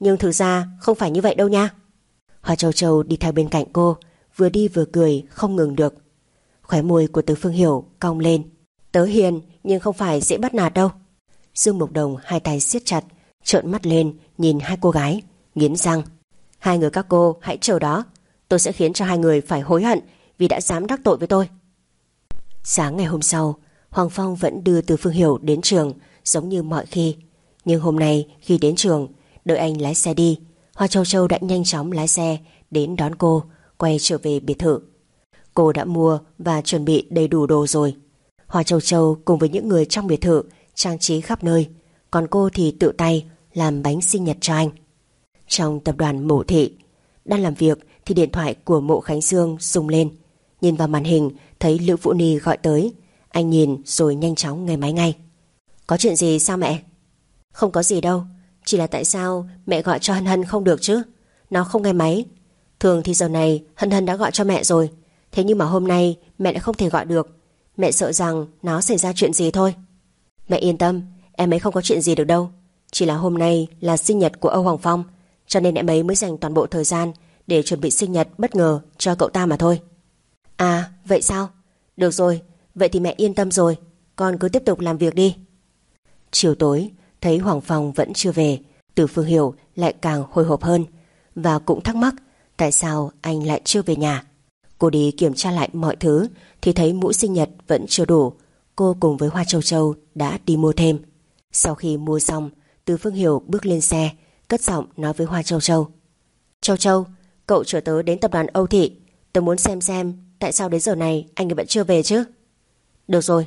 Speaker 2: Nhưng thực ra không phải như vậy đâu nha. Hoa Châu Châu đi theo bên cạnh cô, vừa đi vừa cười không ngừng được. Khóe môi của Từ Phương Hiểu cong lên. Tớ hiền nhưng không phải dễ bắt nạt đâu. Dương Mộc Đồng hai tay siết chặt, trợn mắt lên nhìn hai cô gái, nghiến răng. Hai người các cô hãy chờ đó, tôi sẽ khiến cho hai người phải hối hận vì đã dám đắc tội với tôi. Sáng ngày hôm sau, Hoàng Phong vẫn đưa Từ Phương Hiểu đến trường giống như mọi khi. Nhưng hôm nay khi đến trường, đợi anh lái xe đi, Hoa Châu Châu đã nhanh chóng lái xe đến đón cô, quay trở về biệt thự. Cô đã mua và chuẩn bị đầy đủ đồ rồi. Hoa Châu Châu cùng với những người trong biệt thự trang trí khắp nơi, còn cô thì tự tay làm bánh sinh nhật cho anh. Trong tập đoàn Mộ Thị, đang làm việc thì điện thoại của Mộ Khánh Dương rung lên. Nhìn vào màn hình thấy Lữ Vũ Ni gọi tới. Anh nhìn rồi nhanh chóng nghe máy ngay. Có chuyện gì sao mẹ? Không có gì đâu, chỉ là tại sao mẹ gọi cho Hân Hân không được chứ? Nó không nghe máy. Thường thì giờ này Hân Hân đã gọi cho mẹ rồi, thế nhưng mà hôm nay mẹ lại không thể gọi được. Mẹ sợ rằng nó xảy ra chuyện gì thôi. Mẹ yên tâm, em ấy không có chuyện gì được đâu. Chỉ là hôm nay là sinh nhật của Âu Hoàng Phong, cho nên em ấy mới dành toàn bộ thời gian để chuẩn bị sinh nhật bất ngờ cho cậu ta mà thôi. À vậy sao? Được rồi, vậy thì mẹ yên tâm rồi, con cứ tiếp tục làm việc đi. Chiều tối thấy Hoàng Phong vẫn chưa về, Từ Phương Hiểu lại càng hồi hộp hơn và cũng thắc mắc tại sao anh lại chưa về nhà. Cô đi kiểm tra lại mọi thứ thì thấy mũ sinh nhật vẫn chưa đủ. Cô cùng với Hoa Châu Châu đã đi mua thêm. Sau khi mua xong, Từ Phương Hiểu bước lên xe, cất giọng nói với Hoa Châu Châu. Châu Châu, cậu chở tớ đến tập đoàn Âu Thị. Tớ muốn xem xem tại sao đến giờ này anh ấy vẫn chưa về chứ. Được rồi.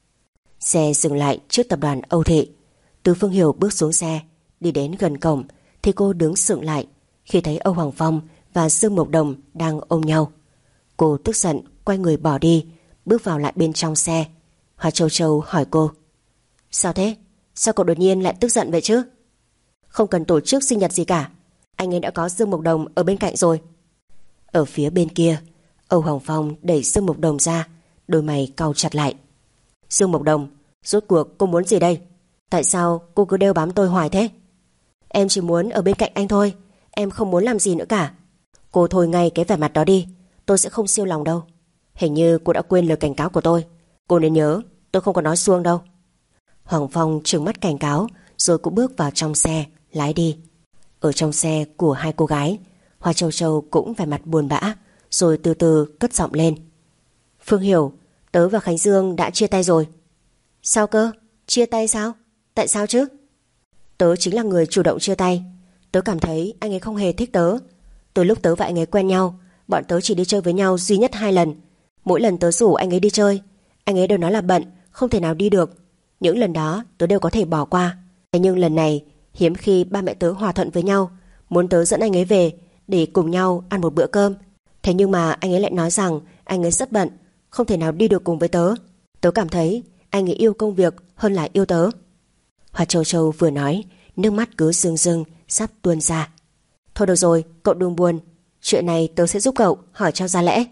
Speaker 2: Xe dừng lại trước tập đoàn Âu Thị. Từ Phương Hiểu bước xuống xe, đi đến gần cổng thì cô đứng sững lại khi thấy Âu Hoàng Phong và Dương Mộc Đồng đang ôm nhau. Cô tức giận quay người bỏ đi, bước vào lại bên trong xe. Hoa Châu Châu hỏi cô. Sao thế? Sao cậu đột nhiên lại tức giận vậy chứ? Không cần tổ chức sinh nhật gì cả, anh ấy đã có Dương Mộc Đồng ở bên cạnh rồi. Ở phía bên kia, Âu Hoàng Phong đẩy Dương Mộc Đồng ra, đôi mày cau chặt lại. Dương Mộc Đồng, rốt cuộc cô muốn gì đây? Tại sao cô cứ đeo bám tôi hoài thế? Em chỉ muốn ở bên cạnh anh thôi, em không muốn làm gì nữa cả. Cô thôi ngay cái vẻ mặt đó đi, tôi sẽ không siêu lòng đâu. Hình như cô đã quên lời cảnh cáo của tôi. Cô nên nhớ, tôi không có nói suông đâu. Hoàng Phong trừng mắt cảnh cáo, rồi cũng bước vào trong xe, lái đi. Ở trong xe của hai cô gái, Hoa Châu Châu cũng vẻ mặt buồn bã, rồi từ từ cất giọng lên. Phương Hiểu, tớ và Khánh Dương đã chia tay rồi. Sao cơ? Chia tay sao? Tại sao chứ? Tớ chính là người chủ động chia tay. Tớ cảm thấy anh ấy không hề thích tớ. Từ lúc tớ và anh ấy quen nhau, bọn tớ chỉ đi chơi với nhau duy nhất hai lần. Mỗi lần tớ rủ anh ấy đi chơi, anh ấy đều nói là bận, không thể nào đi được. Những lần đó tớ đều có thể bỏ qua. Thế nhưng lần này, hiếm khi ba mẹ tớ hòa thuận với nhau, muốn tớ dẫn anh ấy về để cùng nhau ăn một bữa cơm. Thế nhưng mà anh ấy lại nói rằng anh ấy rất bận, không thể nào đi được cùng với tớ. Tớ cảm thấy anh ấy yêu công việc hơn là yêu tớ. Hoa Châu Châu vừa nói, nước mắt cứ rưng rưng sắp tuôn ra. Thôi được rồi, cậu đừng buồn, chuyện này tớ sẽ giúp cậu hỏi cho ra lẽ.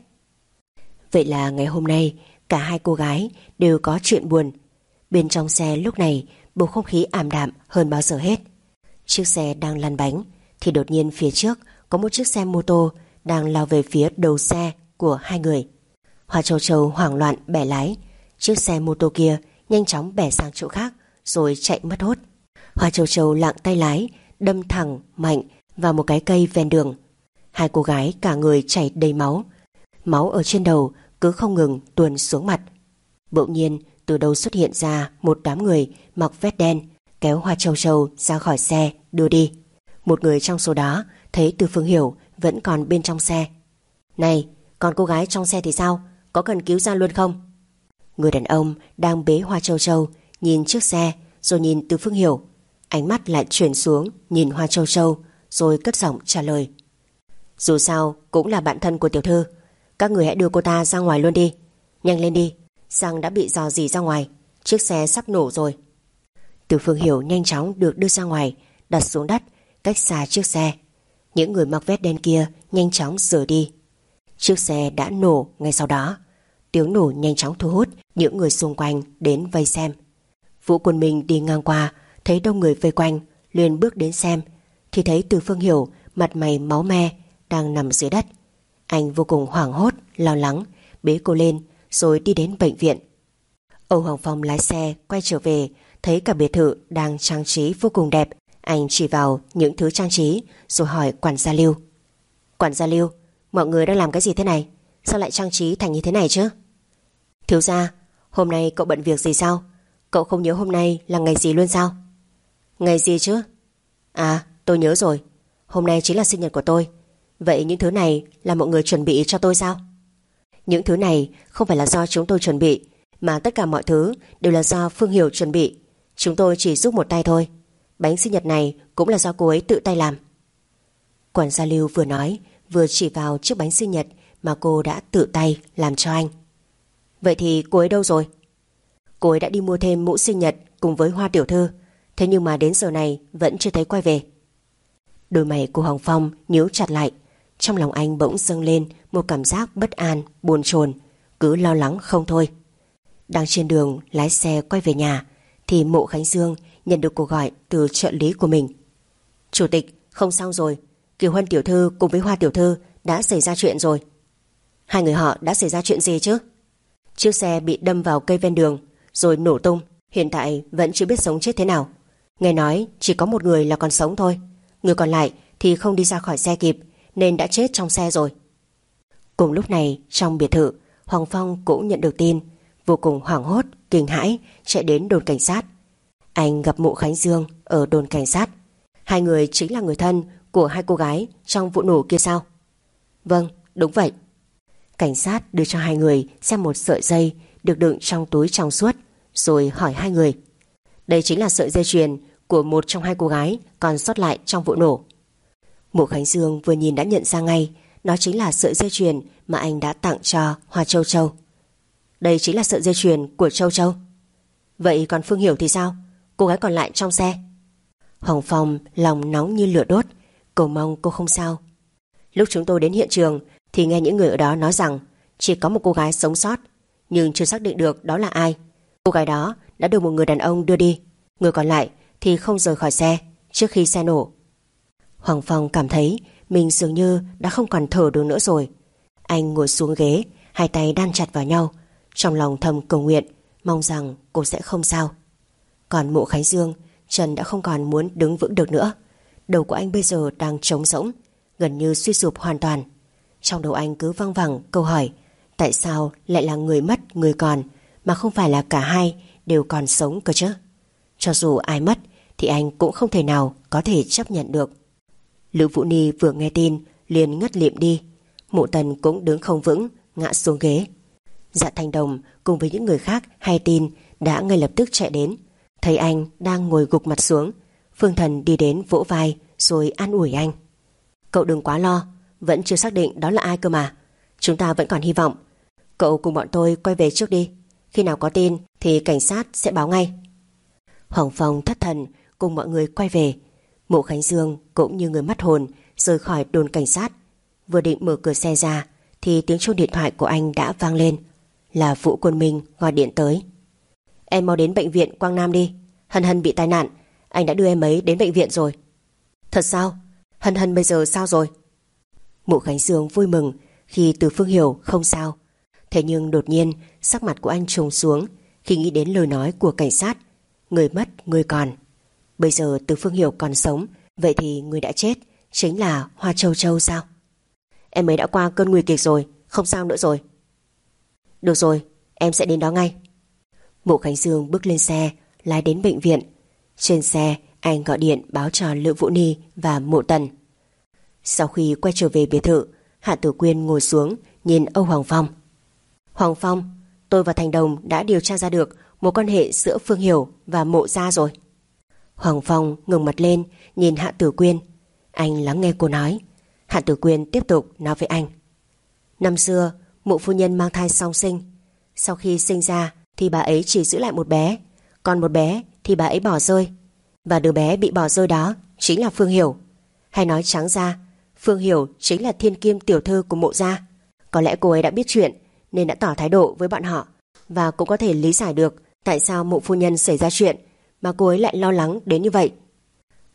Speaker 2: Vậy là ngày hôm nay cả hai cô gái đều có chuyện buồn. Bên trong xe lúc này bầu không khí ảm đạm hơn bao giờ hết. Chiếc xe đang lăn bánh thì đột nhiên phía trước có một chiếc xe mô tô đang lao về phía đầu xe của hai người. Hoa Châu Châu hoảng loạn bẻ lái. Chiếc xe mô tô kia nhanh chóng bẻ sang chỗ khác rồi chạy mất hút. Hoa Châu Châu lạng tay lái, đâm thẳng mạnh vào một cái cây ven đường. Hai cô gái cả người chảy đầy máu. Máu ở trên đầu cứ không ngừng tuôn xuống mặt. Bỗng nhiên từ đâu xuất hiện ra một đám người mặc vest đen kéo Hoa Châu Châu ra khỏi xe đưa đi. Một người trong số đó thấy Từ Phương Hiểu vẫn còn bên trong xe. Này, còn cô gái trong xe thì sao? Có cần cứu ra luôn không? Người đàn ông đang bế Hoa Châu Châu nhìn chiếc xe rồi nhìn Từ Phương Hiểu. Ánh mắt lại chuyển xuống nhìn Hoa Châu Châu rồi cất giọng trả lời. Dù sao cũng là bạn thân của tiểu thư, các người hãy đưa cô ta ra ngoài luôn đi. Nhanh lên đi, xăng đã bị rò rỉ ra ngoài, chiếc xe sắp nổ rồi. Từ Phương Hiểu nhanh chóng được đưa ra ngoài, đặt xuống đất cách xa chiếc xe. Những người mặc vest đen kia nhanh chóng rời đi. Chiếc xe đã nổ ngay sau đó. Tiếng nổ nhanh chóng thu hút những người xung quanh đến vây xem. Vũ Quân Minh đi ngang qua thấy đông người vây quanh, liền bước đến xem. thì thấy Từ Phương Hiểu mặt mày máu me đang nằm dưới đất. Anh vô cùng hoảng hốt, lo lắng, bế cô lên rồi đi đến bệnh viện. Âu Hoàng Phong lái xe quay trở về, thấy cả biệt thự đang trang trí vô cùng đẹp. Anh chỉ vào những thứ trang trí rồi hỏi quản gia Lưu. Quản gia Lưu, mọi người đang làm cái gì thế này? Sao lại trang trí thành như thế này chứ? Thiếu gia, hôm nay cậu bận việc gì sao? Cậu không nhớ hôm nay là ngày gì luôn sao? Ngày gì chứ? À, tôi nhớ rồi. Hôm nay chính là sinh nhật của tôi. Vậy những thứ này là mọi người chuẩn bị cho tôi sao? Những thứ này không phải là do chúng tôi chuẩn bị, mà tất cả mọi thứ đều là do Phương Hiểu chuẩn bị. Chúng tôi chỉ giúp một tay thôi. Bánh sinh nhật này cũng là do cô ấy tự tay làm. Quản gia Lưu vừa nói vừa chỉ vào chiếc bánh sinh nhật mà cô đã tự tay làm cho anh. Vậy thì cô ấy đâu rồi? Cô ấy đã đi mua thêm mũ sinh nhật cùng với Hoa tiểu thư, thế nhưng mà đến giờ này vẫn chưa thấy quay về. Đôi mày của Hoàng Phong nhíu chặt lại. Trong lòng anh bỗng dâng lên một cảm giác bất an, buồn chồn, cứ lo lắng không thôi. Đang trên đường lái xe quay về nhà thì Mộ Khánh Dương nhận được cuộc gọi từ trợ lý của mình. Chủ tịch, không xong rồi. Kiều Huân tiểu thư cùng với Hoa tiểu thư đã xảy ra chuyện rồi. Hai người họ đã xảy ra chuyện gì chứ? Chiếc xe bị đâm vào cây ven đường rồi nổ tung. Hiện tại vẫn chưa biết sống chết thế nào. Nghe nói chỉ có một người là còn sống thôi. Người còn lại thì không đi ra khỏi xe kịp nên đã chết trong xe rồi. Cùng lúc này trong biệt thự, Hoàng Phong cũng nhận được tin, vô cùng hoảng hốt, kinh hãi chạy đến đồn cảnh sát. Anh gặp Mộ Khánh Dương ở đồn cảnh sát. Hai người chính là người thân của hai cô gái trong vụ nổ kia sao? Vâng, đúng vậy. Cảnh sát đưa cho hai người xem một sợi dây được đựng trong túi trong suốt, rồi hỏi hai người. Đây chính là sợi dây chuyền của một trong hai cô gái còn sót lại trong vụ nổ. Mộ Khánh Dương vừa nhìn đã nhận ra ngay, nó chính là sợi dây chuyền mà anh đã tặng cho Hoa Châu Châu. Đây chính là sợi dây chuyền của Châu Châu. Vậy còn Phương Hiểu thì sao? Cô gái còn lại trong xe. Hoàng Phong lòng nóng như lửa đốt, cầu mong cô không sao. Lúc chúng tôi đến hiện trường thì nghe những người ở đó nói rằng chỉ có một cô gái sống sót, nhưng chưa xác định được đó là ai. Cô gái đó đã được một người đàn ông đưa đi, người còn lại thì không rời khỏi xe trước khi xe nổ. Hoàng Phong cảm thấy mình dường như đã không còn thở được nữa rồi. Anh ngồi xuống ghế, hai tay đan chặt vào nhau, trong lòng thầm cầu nguyện, mong rằng cô sẽ không sao. Còn Mộ Khánh Dương, chân đã không còn muốn đứng vững được nữa. Đầu của anh bây giờ đang trống rỗng, gần như suy sụp hoàn toàn. Trong đầu anh cứ văng vẳng câu hỏi, tại sao lại là người mất người còn, mà không phải là cả hai đều còn sống cơ chứ? Cho dù ai mất thì anh cũng không thể nào có thể chấp nhận được. Lữ Vũ Ni vừa nghe tin liền ngất lịm đi. Mộ Tần cũng đứng không vững, ngã xuống ghế. Dạ Thanh Đồng cùng với những người khác hay tin đã ngay lập tức chạy đến. Thấy anh đang ngồi gục mặt xuống, Phương Thần đi đến vỗ vai rồi an ủi anh. Cậu đừng quá lo, vẫn chưa xác định đó là ai cơ mà. Chúng ta vẫn còn hy vọng. Cậu cùng bọn tôi quay về trước đi. Khi nào có tin thì cảnh sát sẽ báo ngay. Hoàng Phong thất thần cùng mọi người quay về. Mộ Khánh Dương cũng như người mất hồn rời khỏi đồn cảnh sát. Vừa định mở cửa xe ra thì tiếng chuông điện thoại của anh đã vang lên. Là Vũ Quân Minh gọi điện tới. Em mau đến bệnh viện Quang Nam đi. Hân Hân bị tai nạn, anh đã đưa em ấy đến bệnh viện rồi. Thật sao? Hân Hân bây giờ sao rồi? Mộ Khánh Dương vui mừng khi Từ Phương Hiểu không sao. Thế nhưng đột nhiên sắc mặt của anh trùng xuống khi nghĩ đến lời nói của cảnh sát. Người mất người còn. Bây giờ Từ Phương Hiểu còn sống, vậy thì người đã chết chính là Hoa Châu Châu sao? Em ấy đã qua cơn nguy kịch rồi, không sao nữa rồi. Được rồi, em sẽ đến đó ngay. Mộ Khánh Dương bước lên xe lái đến bệnh viện. Trên xe anh gọi điện báo cho Lữ Vũ Ni và Mộ Tần. Sau khi quay trở về biệt thự, Hạ Tử Quyên ngồi xuống nhìn Âu Hoàng Phong. Hoàng Phong, tôi và Thành Đồng đã điều tra ra được mối quan hệ giữa Phương Hiểu và Mộ gia rồi. Hoàng Phong ngẩng mặt lên nhìn Hạ Tử Quyên. Anh lắng nghe cô nói. Hạ Tử Quyên tiếp tục nói với anh. Năm xưa Mộ phu nhân mang thai song sinh. Sau khi sinh ra thì bà ấy chỉ giữ lại một bé, còn một bé thì bà ấy bỏ rơi. Và đứa bé bị bỏ rơi đó chính là Phương Hiểu. Hay nói trắng ra, Phương Hiểu chính là thiên kim tiểu thư của Mộ gia. Có lẽ cô ấy đã biết chuyện nên đã tỏ thái độ với bọn họ, và cũng có thể lý giải được tại sao Mộ phu nhân xảy ra chuyện mà cô ấy lại lo lắng đến như vậy.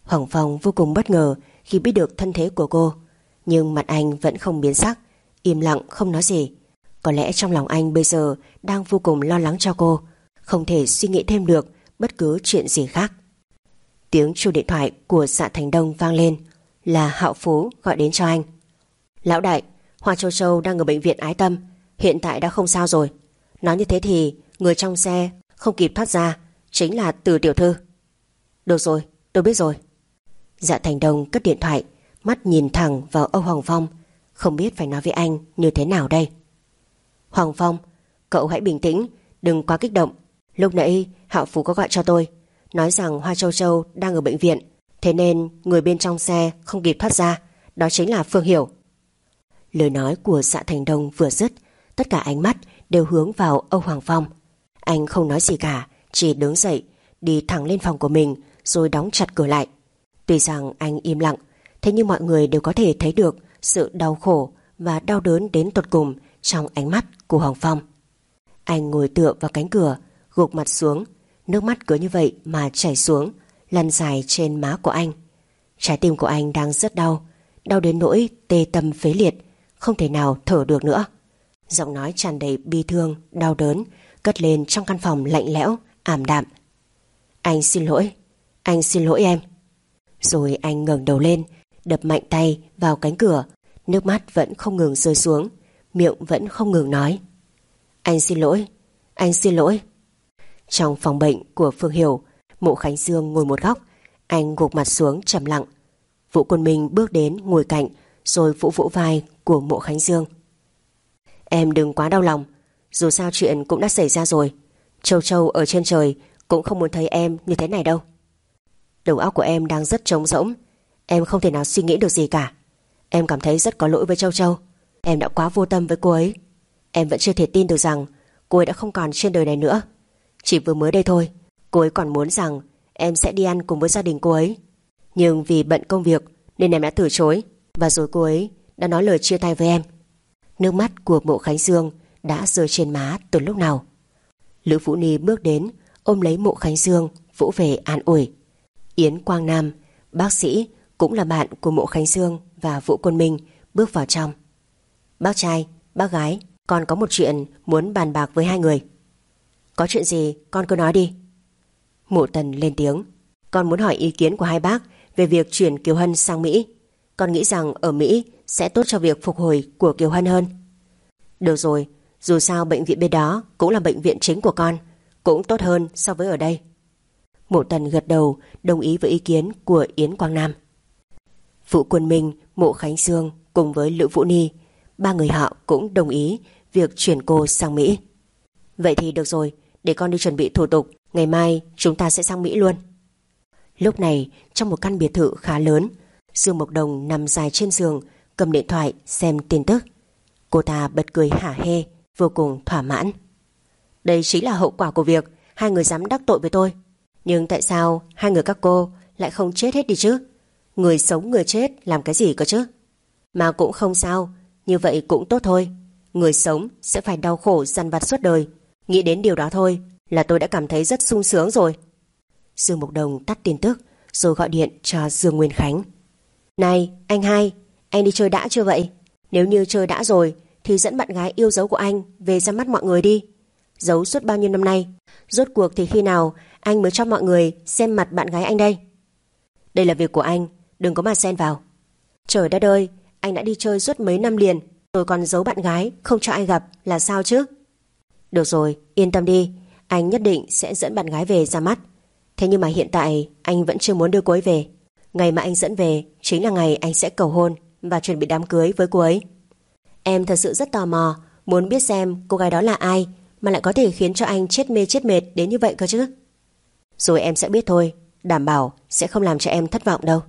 Speaker 2: Hoàng Phong vô cùng bất ngờ khi biết được thân thế của cô, nhưng mặt anh vẫn không biến sắc, im lặng không nói gì. Có lẽ trong lòng anh bây giờ đang vô cùng lo lắng cho cô, không thể suy nghĩ thêm được bất cứ chuyện gì khác. Tiếng chuông điện thoại của Dạ Thành Đông vang lên, là Hạo Phú gọi đến cho anh. Lão đại, Hoa Châu Châu đang ở bệnh viện Ái Tâm, hiện tại đã không sao rồi. Nói như thế thì người trong xe không kịp thoát ra chính là Từ tiểu thư. Được rồi, tôi biết rồi. Dạ Thành Đông cất điện thoại, mắt nhìn thẳng vào Âu Hoàng Phong, không biết phải nói với anh như thế nào đây. Hoàng Phong, cậu hãy bình tĩnh, đừng quá kích động. Lúc nãy Hạo Phú có gọi cho tôi, nói rằng Hoa Châu Châu đang ở bệnh viện, thế nên người bên trong xe không kịp thoát ra, đó chính là Phương Hiểu. Lời nói của Dạ Thành Đông vừa dứt, tất cả ánh mắt đều hướng vào Âu Hoàng Phong. Anh không nói gì cả, chỉ đứng dậy, đi thẳng lên phòng của mình rồi đóng chặt cửa lại. Tuy rằng anh im lặng, thế nhưng mọi người đều có thể thấy được sự đau khổ và đau đớn đến tột cùng trong ánh mắt của Hoàng Phong. Anh ngồi tựa vào cánh cửa, gục mặt xuống, nước mắt cứ như vậy mà chảy xuống, lăn dài trên má của anh. Trái tim của anh đang rất đau, đau đến nỗi tê tâm phế liệt, không thể nào thở được nữa. Giọng nói tràn đầy bi thương, đau đớn cất lên trong căn phòng lạnh lẽo, ảm đạm. Anh xin lỗi, anh xin lỗi em. Rồi anh ngẩng đầu lên, đập mạnh tay vào cánh cửa, nước mắt vẫn không ngừng rơi xuống, miệng vẫn không ngừng nói. Anh xin lỗi, anh xin lỗi. Trong phòng bệnh của Phương Hiểu, Mộ Khánh Dương ngồi một góc, anh gục mặt xuống trầm lặng. Vũ Quân Minh bước đến ngồi cạnh, rồi vỗ vỗ vai của Mộ Khánh Dương. Em đừng quá đau lòng, dù sao chuyện cũng đã xảy ra rồi. Châu Châu ở trên trời cũng không muốn thấy em như thế này đâu. Đầu óc của em đang rất trống rỗng, em không thể nào suy nghĩ được gì cả. Em cảm thấy rất có lỗi với Châu Châu, em đã quá vô tâm với cô ấy. Em vẫn chưa thể tin được rằng cô ấy đã không còn trên đời này nữa. Chỉ vừa mới đây thôi, cô ấy còn muốn rằng em sẽ đi ăn cùng với gia đình cô ấy, nhưng vì bận công việc nên em đã từ chối, và rồi cô ấy đã nói lời chia tay với em. Nước mắt của Mộ Khánh Dương đã rơi trên má từ lúc nào. Lữ Vũ Ni bước đến, ôm lấy Mộ Khánh Dương, vỗ về an ủi. Yến Quang Nam, bác sĩ cũng là bạn của Mộ Khánh Dương và Vũ Quân Minh, bước vào trong. Bác trai, bác gái, con có một chuyện muốn bàn bạc với hai người. Có chuyện gì con cứ nói đi. Mộ Tần lên tiếng. Con muốn hỏi ý kiến của hai bác về việc chuyển Kiều Hân sang Mỹ. Con nghĩ rằng ở Mỹ sẽ tốt cho việc phục hồi của Kiều Hân hơn. Được rồi, dù sao bệnh viện bên đó cũng là bệnh viện chính của con, cũng tốt hơn so với ở đây. Mộ Tần gật đầu, đồng ý với ý kiến của Yến Quang Nam. Vũ Quân Minh, Mộ Khánh Dương cùng với Lữ Vũ Ni, ba người họ cũng đồng ý việc chuyển cô sang Mỹ. Vậy thì được rồi, để con đi chuẩn bị thủ tục, ngày mai chúng ta sẽ sang Mỹ luôn. Lúc này, trong một căn biệt thự khá lớn, Dương Mộc Đồng nằm dài trên giường, cầm điện thoại xem tin tức. Cô ta bật cười hả hê, vô cùng thỏa mãn. Đây chính là hậu quả của việc hai người dám đắc tội với tôi. Nhưng tại sao hai người các cô lại không chết hết đi chứ? Người sống người chết làm cái gì cơ chứ? Mà cũng không sao, như vậy cũng tốt thôi. Người sống sẽ phải đau khổ dằn vặt suốt đời. Nghĩ đến điều đó thôi là tôi đã cảm thấy rất sung sướng rồi. Dương Mộc Đồng tắt tin tức rồi gọi điện cho Dương Nguyên Khánh. Này anh hai, anh đi chơi đã chưa vậy? Nếu như chơi đã rồi thì dẫn bạn gái yêu dấu của anh về ra mắt mọi người đi. Giấu suốt bao nhiêu năm nay, rốt cuộc thì khi nào anh mới cho mọi người xem mặt bạn gái anh đây? Đây là việc của anh, đừng có mà xen vào. Trời đất ơi, anh đã đi chơi suốt mấy năm liền, tôi còn giấu bạn gái không cho anh gặp là sao chứ? Được rồi, yên tâm đi, anh nhất định sẽ dẫn bạn gái về ra mắt. Thế nhưng mà hiện tại anh vẫn chưa muốn đưa cô ấy về. Ngày mà anh dẫn về chính là ngày anh sẽ cầu hôn và chuẩn bị đám cưới với cô ấy. Em thật sự rất tò mò, muốn biết xem cô gái đó là ai mà lại có thể khiến cho anh chết mê chết mệt đến như vậy cơ chứ. Rồi em sẽ biết thôi, đảm bảo sẽ không làm cho em thất vọng đâu.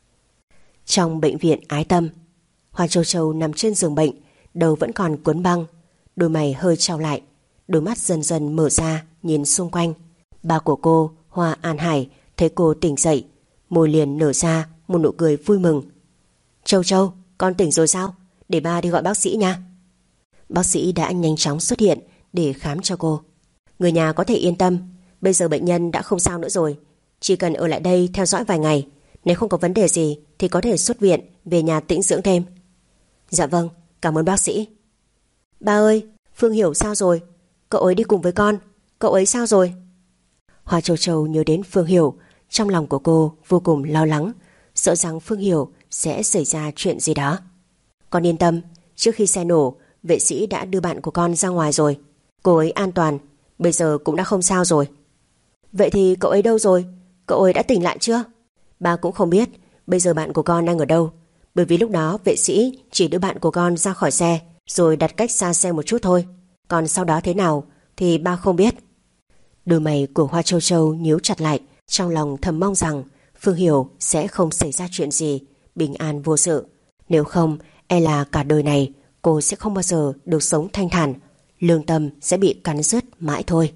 Speaker 2: Trong bệnh viện Ái Tâm, Hoa Châu Châu nằm trên giường bệnh, đầu vẫn còn cuốn băng, đôi mày hơi trao lại, đôi mắt dần dần mở ra nhìn xung quanh. Ba của cô, Hoa An Hải, thấy cô tỉnh dậy, môi liền nở ra một nụ cười vui mừng. Châu Châu, con tỉnh rồi sao? Để ba đi gọi bác sĩ nha. Bác sĩ đã nhanh chóng xuất hiện để khám cho cô. Người nhà có thể yên tâm, bây giờ bệnh nhân đã không sao nữa rồi, chỉ cần ở lại đây theo dõi vài ngày, Nếu không có vấn đề gì thì có thể xuất viện về nhà tĩnh dưỡng thêm. Dạ vâng, cảm ơn bác sĩ. Ba ơi, Phương Hiểu sao rồi? Cậu ấy đi cùng với con. Cậu ấy sao rồi? Hoa Châu Châu nhớ đến Phương Hiểu. Trong lòng của cô vô cùng lo lắng, sợ rằng Phương Hiểu sẽ xảy ra chuyện gì đó. Con yên tâm, trước khi xe nổ, vệ sĩ đã đưa bạn của con ra ngoài rồi. Cô ấy an toàn, bây giờ cũng đã không sao rồi. Vậy thì cậu ấy đâu rồi? Cậu ấy đã tỉnh lại chưa? Ba cũng không biết bây giờ bạn của con đang ở đâu, bởi vì lúc đó vệ sĩ chỉ đưa bạn của con ra khỏi xe rồi đặt cách xa xe một chút thôi. Còn sau đó thế nào thì ba không biết. Đôi mày của Hoa Châu Châu nhíu chặt lại, trong lòng thầm mong rằng Phương Hiểu sẽ không xảy ra chuyện gì, bình an vô sự. Nếu không, e là cả đời này cô sẽ không bao giờ được sống thanh thản, lương tâm sẽ bị cắn rứt mãi thôi.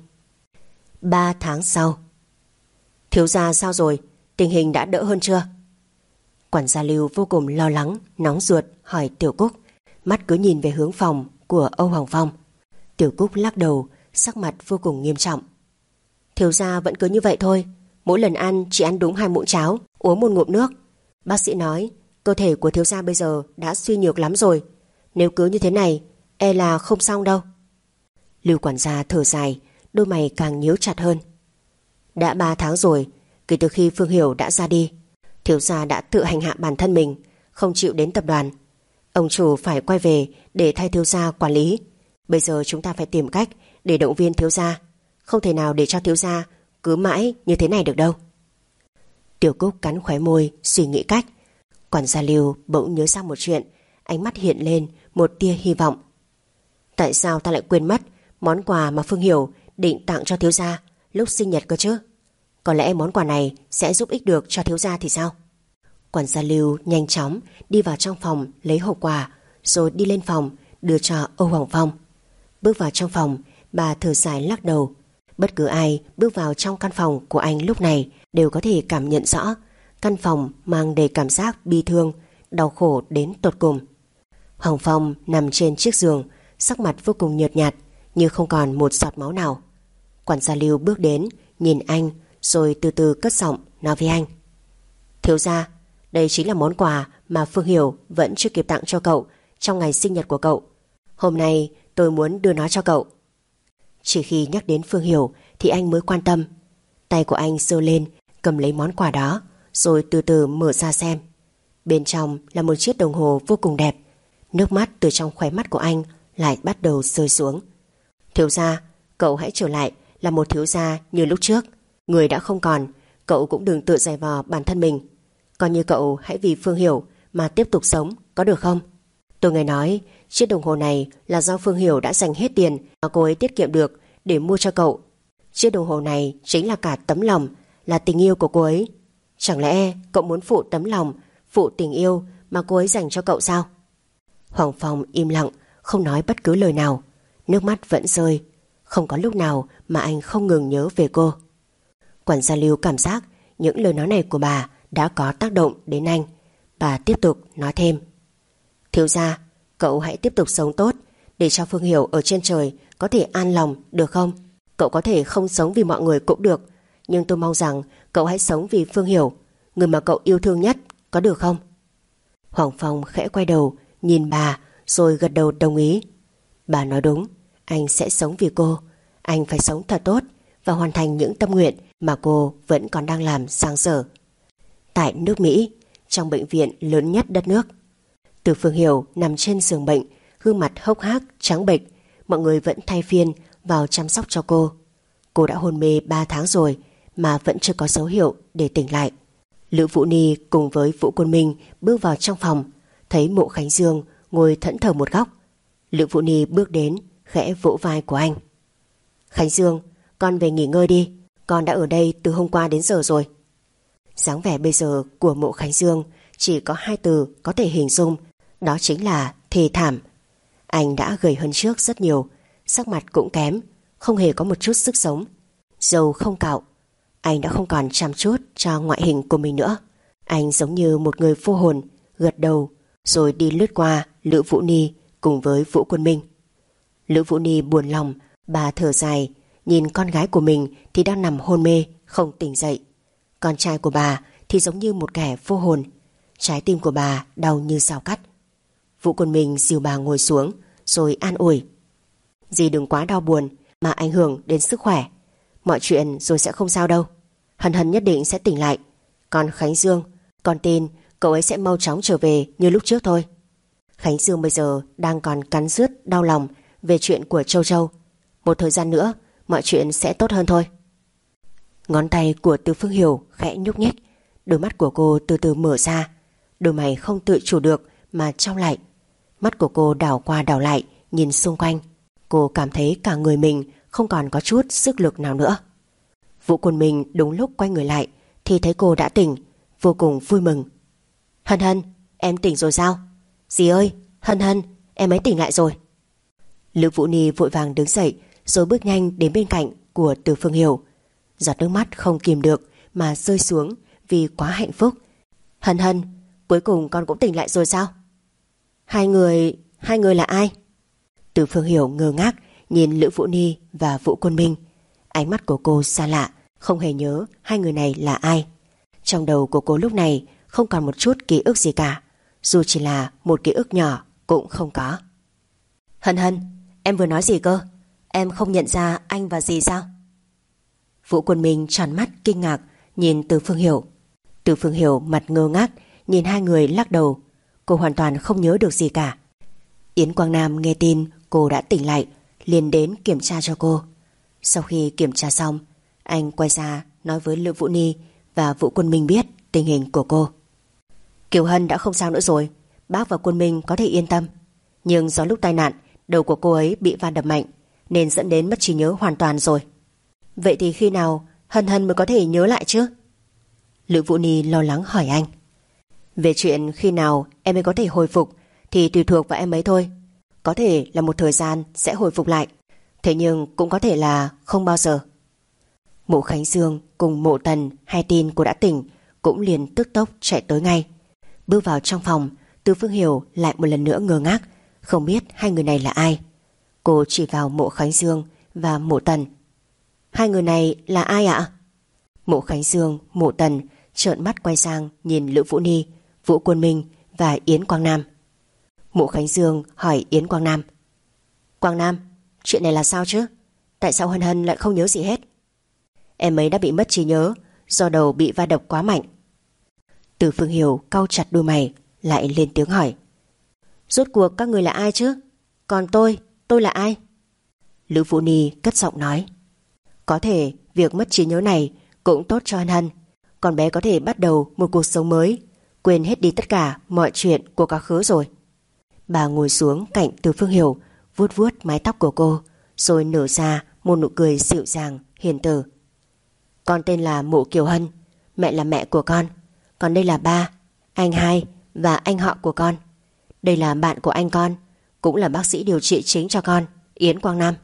Speaker 2: Ba tháng sau. Thiếu gia sao rồi? Tình hình đã đỡ hơn chưa? Quản gia Lưu vô cùng lo lắng, nóng ruột hỏi Tiểu Cúc, mắt cứ nhìn về hướng phòng của Âu Hoàng Phong. Tiểu Cúc lắc đầu, sắc mặt vô cùng nghiêm trọng. Thiếu gia vẫn cứ như vậy thôi, mỗi lần ăn chỉ ăn đúng hai muỗng cháo, uống một ngụm nước. Bác sĩ nói cơ thể của thiếu gia bây giờ đã suy nhược lắm rồi, nếu cứ như thế này e là không xong đâu. Lưu quản gia thở dài, đôi mày càng nhíu chặt hơn. Đã ba tháng rồi, kể từ khi Phương Hiểu đã ra đi, thiếu gia đã tự hành hạ bản thân mình, không chịu đến tập đoàn. Ông chủ phải quay về để thay thiếu gia quản lý. Bây giờ chúng ta phải tìm cách để động viên thiếu gia, không thể nào để cho thiếu gia cứ mãi như thế này được đâu. Tiểu Cúc cắn khóe môi suy nghĩ cách. Quản gia Lưu bỗng nhớ ra một chuyện, ánh mắt hiện lên một tia hy vọng. Tại sao ta lại quên mất món quà mà Phương Hiểu định tặng cho thiếu gia lúc sinh nhật cơ chứ? Có lẽ món quà này sẽ giúp ích được cho thiếu gia thì sao? Quản gia Lưu nhanh chóng đi vào trong phòng lấy hộp quà, rồi đi lên phòng đưa cho Âu Hoàng Phong. Bước vào trong phòng, bà thở dài lắc đầu. Bất cứ ai bước vào trong căn phòng của anh lúc này đều có thể cảm nhận rõ căn phòng mang đầy cảm giác bi thương, đau khổ đến tột cùng. Hoàng Phong nằm trên chiếc giường, sắc mặt vô cùng nhợt nhạt, như không còn một giọt máu nào. Quản gia Lưu bước đến, nhìn anh, rồi từ từ cất giọng nói với anh. Thiếu gia, đây chính là món quà mà Phương Hiểu vẫn chưa kịp tặng cho cậu trong ngày sinh nhật của cậu. Hôm nay tôi muốn đưa nó cho cậu. Chỉ khi nhắc đến Phương Hiểu thì anh mới quan tâm. Tay của anh giơ lên, cầm lấy món quà đó, rồi từ từ mở ra xem. Bên trong là một chiếc đồng hồ vô cùng đẹp. Nước mắt từ trong khóe mắt của anh lại bắt đầu rơi xuống. Thiếu gia, cậu hãy trở lại là một thiếu gia như lúc trước. Người đã không còn, cậu cũng đừng tự dày vò bản thân mình. Coi như cậu hãy vì Phương Hiểu mà tiếp tục sống, có được không? Tôi nghe nói chiếc đồng hồ này là do Phương Hiểu đã dành hết tiền mà cô ấy tiết kiệm được để mua cho cậu. Chiếc đồng hồ này chính là cả tấm lòng, là tình yêu của cô ấy. Chẳng lẽ cậu muốn phụ tấm lòng, phụ tình yêu mà cô ấy dành cho cậu sao? Hoàng Phong im lặng, không nói bất cứ lời nào. Nước mắt vẫn rơi, không có lúc nào mà anh không ngừng nhớ về cô. Quản gia Lưu cảm giác những lời nói này của bà đã có tác động đến anh. Bà tiếp tục nói thêm. Thiếu gia, cậu hãy tiếp tục sống tốt, để cho Phương Hiểu ở trên trời có thể an lòng, được không? Cậu có thể không sống vì mọi người cũng được, nhưng tôi mong rằng cậu hãy sống vì Phương Hiểu, người mà cậu yêu thương nhất, có được không? Hoàng Phong khẽ quay đầu nhìn bà, rồi gật đầu đồng ý. Bà nói đúng, anh sẽ sống vì cô. Anh phải sống thật tốt và hoàn thành những tâm nguyện mà cô vẫn còn đang làm dang dở. Tại nước Mỹ, trong bệnh viện lớn nhất đất nước, Từ Phương Hiểu nằm trên giường bệnh, gương mặt hốc hác trắng bệch. Mọi người vẫn thay phiên vào chăm sóc cho cô. Cô đã hôn mê ba tháng rồi mà vẫn chưa có dấu hiệu để tỉnh lại. Lữ Vũ Ni cùng với Vũ Quân Minh bước vào trong phòng, thấy Mộ Khánh Dương ngồi thẫn thờ một góc. Lữ Vũ Ni bước đến, khẽ vỗ vai của anh. Khánh Dương, con về nghỉ ngơi đi, con đã ở đây từ hôm qua đến giờ rồi. Dáng vẻ bây giờ của Mộ Khánh Dương chỉ có hai từ có thể hình dung, đó chính là thê thảm. Anh đã gầy hơn trước rất nhiều, sắc mặt cũng kém, không hề có một chút sức sống. Râu không cạo, anh đã không còn chăm chút cho ngoại hình của mình nữa. Anh giống như một người vô hồn, gật đầu rồi đi lướt qua Lữ Vũ Ni cùng với Vũ Quân Minh. Lữ Vũ Ni buồn lòng, bà thở dài, nhìn con gái của mình thì đang nằm hôn mê, không tỉnh dậy. Con trai của bà thì giống như một kẻ vô hồn. Trái tim của bà đau như dao cắt. Vũ Quân Minh dìu bà ngồi xuống rồi an ủi: Dì đừng quá đau buồn mà ảnh hưởng đến sức khỏe. Mọi chuyện rồi sẽ không sao đâu. Hân Hân nhất định sẽ tỉnh lại. Còn Khánh Dương, con tin cậu ấy sẽ mau chóng trở về như lúc trước thôi. Khánh Dương bây giờ đang còn cắn rứt đau lòng về chuyện của Châu Châu. Một thời gian nữa mọi chuyện sẽ tốt hơn thôi. Ngón tay của Từ Phương Hiểu khẽ nhúc nhích. Đôi mắt của cô từ từ mở ra. Đôi mày không tự chủ được mà trao lại. Mắt của cô đảo qua đảo lại, nhìn xung quanh. Cô cảm thấy cả người mình không còn có chút sức lực nào nữa. Vũ Quân Minh đúng lúc quay người lại thì thấy cô đã tỉnh, vô cùng vui mừng. Hân Hân, em tỉnh rồi sao? Dì ơi, Hân Hân, em ấy tỉnh lại rồi. Lữ Vũ Ni vội vàng đứng dậy rồi bước nhanh đến bên cạnh của Từ Phương Hiểu. Giọt nước mắt không kìm được mà rơi xuống vì quá hạnh phúc. Hân Hân, cuối cùng con cũng tỉnh lại rồi sao? Hai người, hai người là ai? Từ Phương Hiểu ngơ ngác nhìn Lữ Vũ Ni và Vũ Quân Minh. Ánh mắt của cô xa lạ, không hề nhớ hai người này là ai. Trong đầu của cô lúc này không còn một chút ký ức gì cả, dù chỉ là một ký ức nhỏ cũng không có. Hân Hân, em vừa nói gì cơ? Em không nhận ra anh và dì sao? Vũ Quân Minh tròn mắt kinh ngạc nhìn Từ Phương Hiểu. Từ Phương Hiểu mặt ngơ ngác nhìn hai người lắc đầu. Cô hoàn toàn không nhớ được gì cả. Yến Quang Nam nghe tin cô đã tỉnh lại liền đến kiểm tra cho cô. Sau khi kiểm tra xong, anh quay ra nói với Lữ Vũ Ni và Vũ Quân Minh biết tình hình của cô. Kiều Hân đã không sao nữa rồi, bác và Quân Minh có thể yên tâm. Nhưng do lúc tai nạn, đầu của cô ấy bị va đập mạnh nên dẫn đến mất trí nhớ hoàn toàn rồi. Vậy thì khi nào Hân Hân mới có thể nhớ lại chứ? Lữ Vũ Ni lo lắng hỏi anh. Về chuyện khi nào em ấy có thể hồi phục thì tùy thuộc vào em ấy thôi. Có thể là một thời gian sẽ hồi phục lại, thế nhưng cũng có thể là không bao giờ. Mộ Khánh Dương cùng Mộ Tần hay tin cô đã tỉnh cũng liền tức tốc chạy tới ngay. Bước vào trong phòng, Từ Phương Hiểu lại một lần nữa ngơ ngác, không biết hai người này là ai. Cô chỉ vào Mộ Khánh Dương và Mộ Tần. Hai người này là ai ạ? Mộ Khánh Dương, Mộ Tần trợn mắt quay sang nhìn Lữ Vũ Ni, Vũ Quân Minh và Yến Quang Nam. Mộ Khánh Dương hỏi Yến Quang Nam. Quang Nam, chuyện này là sao chứ? Tại sao Hân Hân lại không nhớ gì hết? Em ấy đã bị mất trí nhớ do đầu bị va đập quá mạnh. Từ Phương Hiểu cau chặt đôi mày lại lên tiếng hỏi. Rốt cuộc các người là ai chứ? Còn tôi, tôi là ai? Lữ Vũ Ni cất giọng nói. Có thể việc mất trí nhớ này cũng tốt cho Hân Hân. Con bé có thể bắt đầu một cuộc sống mới, quên hết đi tất cả mọi chuyện của quá khứ rồi. Bà ngồi xuống cạnh Từ Phương Hiểu, vuốt vuốt mái tóc của cô, rồi nở ra một nụ cười dịu dàng, hiền từ. Con tên là Mộ Kiều Hân, mẹ là mẹ của con. Còn đây là ba, anh hai và anh họ của con. Đây là bạn của anh con, cũng là bác sĩ điều trị chính cho con, Yến Quang Nam.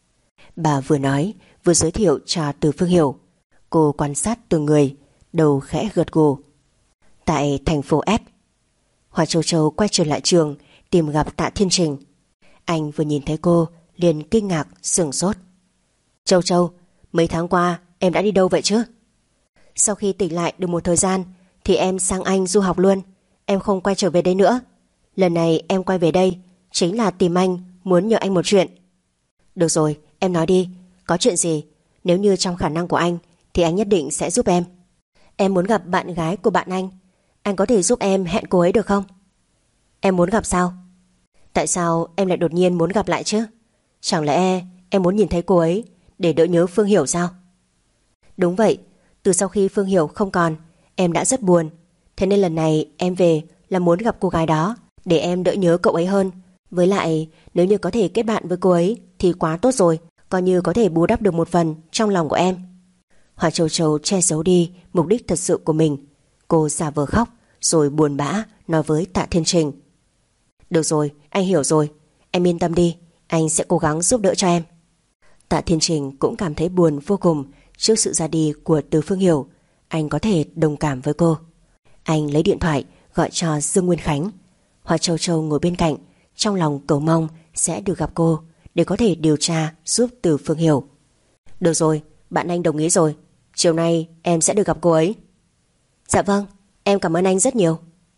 Speaker 2: Bà vừa nói vừa giới thiệu cho Từ Phương Hiểu. Cô quan sát từng người, đầu khẽ gật gù. Tại thành phố S, Hoa Châu Châu quay trở lại trường tìm gặp Tạ Thiên Trình. Anh vừa nhìn thấy cô liền kinh ngạc sửng sốt. Châu Châu, mấy tháng qua em đã đi đâu vậy chứ? Sau khi tỉnh lại được một thời gian thì em sang Anh du học luôn. Em không quay trở về đây nữa. Lần này em quay về đây chính là tìm anh, muốn nhờ anh một chuyện. Được rồi, em nói đi, có chuyện gì? Nếu như trong khả năng của anh thì anh nhất định sẽ giúp em. Em muốn gặp bạn gái của bạn anh. Anh có thể giúp em hẹn cô ấy được không? Em muốn gặp sao? Tại sao em lại đột nhiên muốn gặp lại chứ? Chẳng lẽ em muốn nhìn thấy cô ấy để đỡ nhớ Phương Hiểu sao? Đúng vậy, từ sau khi Phương Hiểu không còn, em đã rất buồn. Thế nên lần này em về là muốn gặp cô gái đó để em đỡ nhớ cậu ấy hơn. Với lại nếu như có thể kết bạn với cô ấy thì quá tốt rồi, coi như có thể bù đắp được một phần trong lòng của em. Hoa Châu Châu che giấu đi mục đích thật sự của mình. Cô giả vờ khóc rồi buồn bã nói với Tạ Thiên Trình. Được rồi, anh hiểu rồi. Em yên tâm đi, anh sẽ cố gắng giúp đỡ cho em. Tạ Thiên Trình cũng cảm thấy buồn vô cùng trước sự ra đi của Từ Phương Hiểu. Anh có thể đồng cảm với cô. Anh lấy điện thoại gọi cho Dương Nguyên Khánh. Hoa Châu Châu ngồi bên cạnh, trong lòng cầu mong sẽ được gặp cô để có thể điều tra giúp Từ Phương Hiểu. Được rồi, bạn anh đồng ý rồi. Chiều nay em sẽ được gặp cô ấy. Dạ vâng, em cảm ơn anh rất nhiều.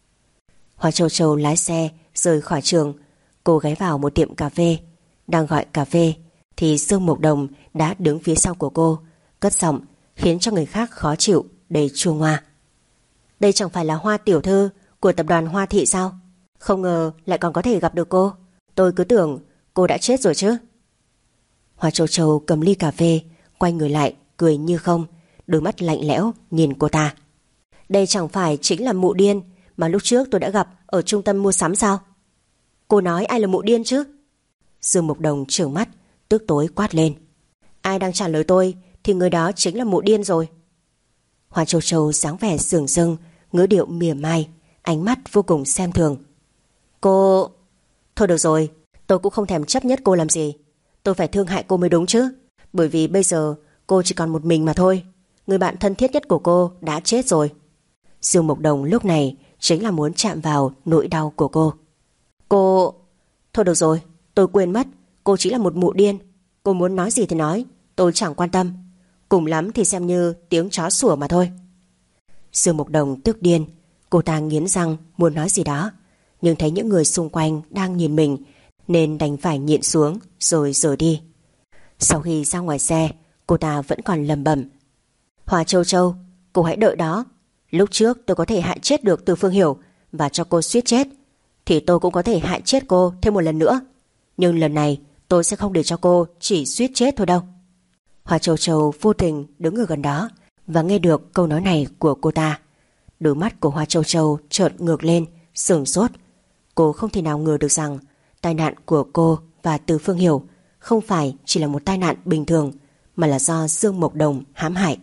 Speaker 2: Hoa Châu Châu lái xe rời khỏi trường. Cô ghé vào một tiệm cà phê. Đang gọi cà phê thì Dương Mộc Đồng đã đứng phía sau của cô, cất giọng khiến cho người khác khó chịu, đầy chua ngoa. Đây chẳng phải là Hoa tiểu thư của tập đoàn Hoa Thị sao? Không ngờ lại còn có thể gặp được cô. Tôi cứ tưởng cô đã chết rồi chứ. Hoa Châu Châu cầm ly cà phê, quay người lại, cười như không, đôi mắt lạnh lẽo nhìn cô ta. Đây chẳng phải chính là mụ điên mà lúc trước tôi đã gặp ở trung tâm mua sắm sao? Cô nói ai là mụ điên chứ? Dương Mộc Đồng trừng mắt, tức tối quát lên. Ai đang trả lời tôi thì người đó chính là mụ điên rồi. Hoa Châu Châu dáng vẻ sừng sưng, ngữ điệu mỉa mai, ánh mắt vô cùng xem thường. Cô... Thôi được rồi, tôi cũng không thèm chấp nhất cô làm gì. Tôi phải thương hại cô mới đúng chứ. Bởi vì bây giờ cô chỉ còn một mình mà thôi. Người bạn thân thiết nhất của cô đã chết rồi. Dương Mộc Đồng lúc này chính là muốn chạm vào nỗi đau của cô. Cô... Thôi được rồi, tôi quên mất. Cô chỉ là một mụ điên. Cô muốn nói gì thì nói, tôi chẳng quan tâm. Cùng lắm thì xem như tiếng chó sủa mà thôi. Dương Mộc Đồng tức điên. Cô ta nghiến răng muốn nói gì đó, nhưng thấy những người xung quanh đang nhìn mình nên đành phải nhịn xuống rồi rời đi. Sau khi ra ngoài xe, cô ta vẫn còn lẩm bẩm. Hoa Châu Châu, cô hãy đợi đó. Lúc trước tôi có thể hại chết được Từ Phương Hiểu và cho cô suýt chết, thì tôi cũng có thể hại chết cô thêm một lần nữa. Nhưng lần này tôi sẽ không để cho cô chỉ suýt chết thôi đâu. Hoa Châu Châu vô tình đứng ở gần đó và nghe được câu nói này của cô ta. Đôi mắt của Hoa Châu Châu trợn ngược lên, sửng sốt. Cô không thể nào ngờ được rằng tai nạn của cô và Từ Phương Hiểu không phải chỉ là một tai nạn bình thường, mà là do Dương Mộc Đồng hãm hại.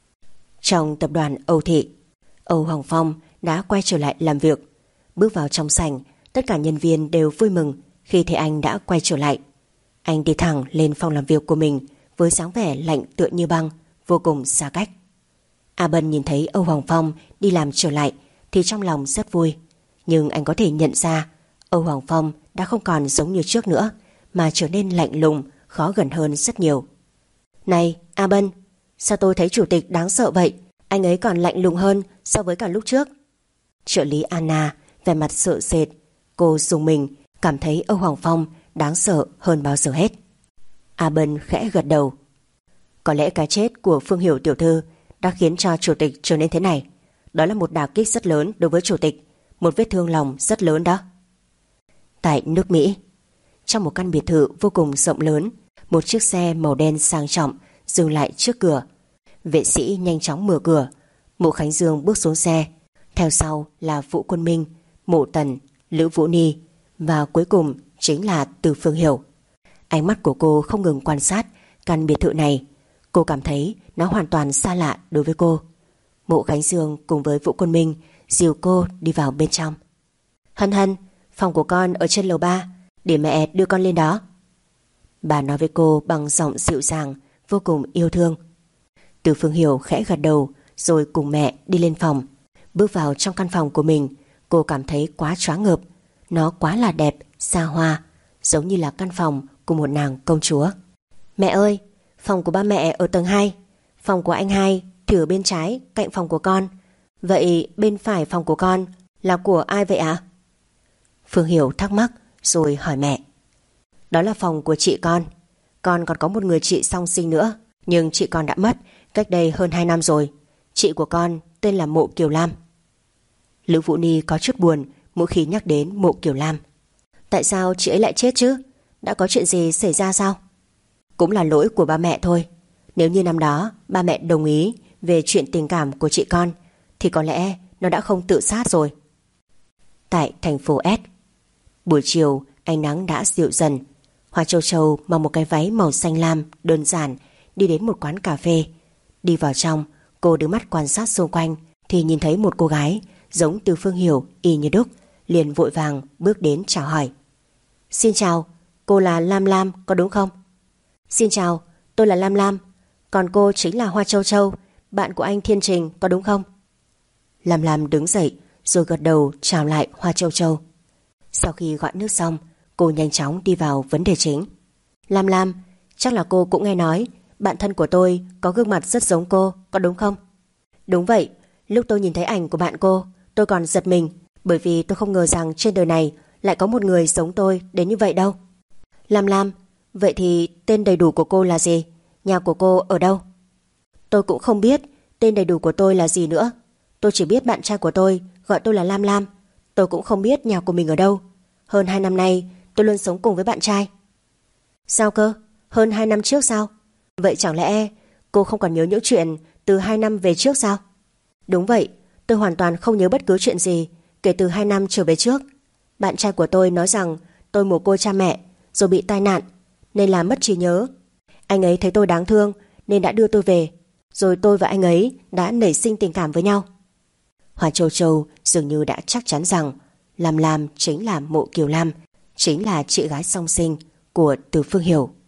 Speaker 2: Trong tập đoàn Âu Thị, Âu Hoàng Phong đã quay trở lại làm việc. Bước vào trong sảnh, tất cả nhân viên đều vui mừng khi thấy anh đã quay trở lại. Anh đi thẳng lên phòng làm việc của mình với dáng vẻ lạnh tựa như băng, vô cùng xa cách. A Bân nhìn thấy Âu Hoàng Phong đi làm trở lại thì trong lòng rất vui. Nhưng anh có thể nhận ra Âu Hoàng Phong đã không còn giống như trước nữa, mà trở nên lạnh lùng, khó gần hơn rất nhiều. Này A Bân, sao tôi thấy chủ tịch đáng sợ vậy? Anh ấy còn lạnh lùng hơn so với cả lúc trước. Trợ lý Anna vẻ mặt sợ sệt. Cô dùng mình cảm thấy Âu Hoàng Phong đáng sợ hơn bao giờ hết. A Bân khẽ gật đầu. Có lẽ cái chết của Phương Hiểu tiểu thư đã khiến cho chủ tịch trở nên thế này. Đó là một đả kích rất lớn đối với chủ tịch, một vết thương lòng rất lớn đó. Tại nước Mỹ, trong một căn biệt thự vô cùng rộng lớn, một chiếc xe màu đen sang trọng dừng lại trước cửa. Vệ sĩ nhanh chóng mở cửa. Mộ Khánh Dương bước xuống xe, theo sau là Vũ Quân Minh, Mộ Tần, Lữ Vũ Ni và cuối cùng chính là Từ Phương Hiểu. Ánh mắt của cô không ngừng quan sát căn biệt thự này. Cô cảm thấy nó hoàn toàn xa lạ đối với cô. Mộ Khánh Dương cùng với Vũ Quân Minh dìu cô đi vào bên trong. Hân Hân, phòng của con ở trên lầu ba, để mẹ đưa con lên đó. Bà nói với cô bằng giọng dịu dàng, vô cùng yêu thương. Từ Phương Hiểu khẽ gật đầu rồi cùng mẹ đi lên phòng. Bước vào trong căn phòng của mình, cô cảm thấy quá choáng ngợp. Nó quá là đẹp, xa hoa, giống như là căn phòng của một nàng công chúa. Mẹ ơi, phòng của ba mẹ ở tầng hai, phòng của anh hai thì ở bên trái cạnh phòng của con. Vậy bên phải phòng của con là của ai vậy ạ? Phương Hiểu thắc mắc rồi hỏi mẹ. Đó là phòng của chị con. Con còn có một người chị song sinh nữa, nhưng chị con đã mất cách đây hơn hai năm rồi. Chị của con tên là Mộ Kiều Lam. Lữ Vũ Ni có chút buồn mỗi khi nhắc đến Mộ Kiều Lam. Tại sao chị ấy lại chết chứ? Đã có chuyện gì xảy ra sao? Cũng là lỗi của ba mẹ thôi. Nếu như năm đó ba mẹ đồng ý về chuyện tình cảm của chị con thì có lẽ nó đã không tự sát rồi. Tại thành phố S, buổi chiều ánh nắng đã dịu dần. Hoa Châu Châu mặc một cái váy màu xanh lam đơn giản đi đến một quán cà phê. Đi vào trong, cô đưa mắt quan sát xung quanh thì nhìn thấy một cô gái giống Từ Phương Hiểu y như đúc, liền vội vàng bước đến chào hỏi. Xin chào, cô là Lam Lam có đúng không? Xin chào, tôi là Lam Lam. Còn cô chính là Hoa Châu Châu, bạn của anh Thiên Trình có đúng không? Lam Lam đứng dậy rồi gật đầu chào lại Hoa Châu Châu. Sau khi gọi nước xong, cô nhanh chóng đi vào vấn đề chính. Lam Lam, chắc là cô cũng nghe nói bạn thân của tôi có gương mặt rất giống cô, có đúng không? Đúng vậy, Lúc tôi nhìn thấy ảnh của bạn cô, tôi còn giật mình, bởi vì tôi không ngờ rằng trên đời này lại có một người giống tôi đến như vậy đâu. Lam Lam, vậy thì tên đầy đủ của cô là gì? Nhà của cô ở đâu? Tôi cũng không biết tên đầy đủ của tôi là gì nữa. Tôi chỉ biết bạn trai của tôi gọi tôi là Lam Lam. Tôi cũng không biết nhà của mình ở đâu. Hơn hai năm nay tôi luôn sống cùng với bạn trai. Sao cơ? Hơn hai năm trước sao? Vậy chẳng lẽ cô không còn nhớ những chuyện từ hai năm về trước sao? Đúng vậy, tôi hoàn toàn không nhớ bất cứ chuyện gì kể từ hai năm trở về trước. Bạn trai của tôi nói rằng tôi mồ côi cha mẹ rồi bị tai nạn nên là mất trí nhớ. Anh ấy thấy tôi đáng thương nên đã đưa tôi về, rồi tôi và anh ấy đã nảy sinh tình cảm với nhau. Hoa Châu Châu dường như đã chắc chắn rằng Lam Lam chính là Mộ Kiều Lam, chính là chị gái song sinh của Từ Phương Hiểu.